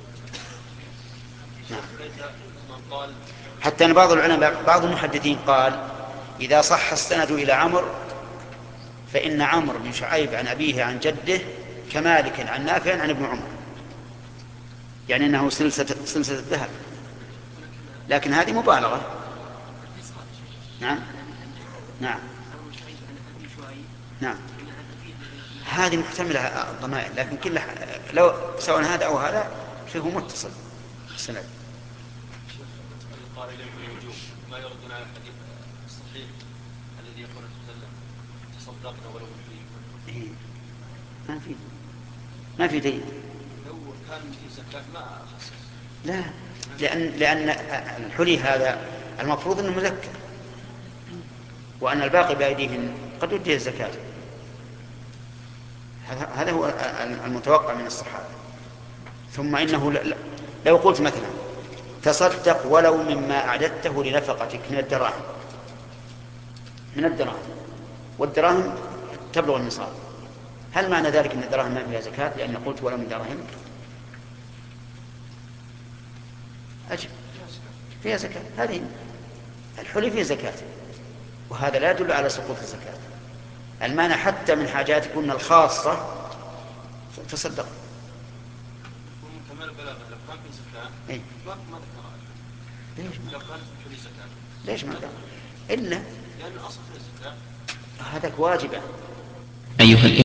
نعم. حتى أن بعض العلماء بعض المحدثين قال إذا صح السند إلى عمرو فإن عمرو بن شعيب عن أبيه عن جده كمالك عن نافع عن ابن عمر، يعني أنه سلسلة, سلسلة الذهب، لكن هذه مبالغة. نعم نعم نعم هذه محتملة الضمائر، لكن كل لو سواء هذا أو هذا فيه متصل السند. قال ما يردون على الحديث الصحيح الذي يقول تصدقنا ولو فيه ما في ما في دليل. لو كان في زكاة ما أخصص. لا، لأن لأن الحلي هذا المفروض أنه مزكى، وأن الباقي بأيديهم قد يديه الزكاة. هذا هو المتوقع من الصحابة. ثم إنه لو قلت مثلا تصدق ولو مما أعددته لنفقتك من الدراهم من الدراهم والدراهم تبلغ النصاب، هل معنى ذلك أن الدراهم ما فيها زكاة لأن قلت ولو من دراهم؟ أجل فيها زكاة. هذه الحلي فيه زكاة، وهذا لا يدل على سقوط الزكاة. المعنى حتى من حاجاتكن الخاصة تصدق. كمال البلاغة لو كان في زكاة إيه؟ ما ذكرها. ليش ما؟ لو كان في حلي زكاة ليش ما ذكرها؟ إلا لأن أصل الزكاة هذاك واجبة. أيها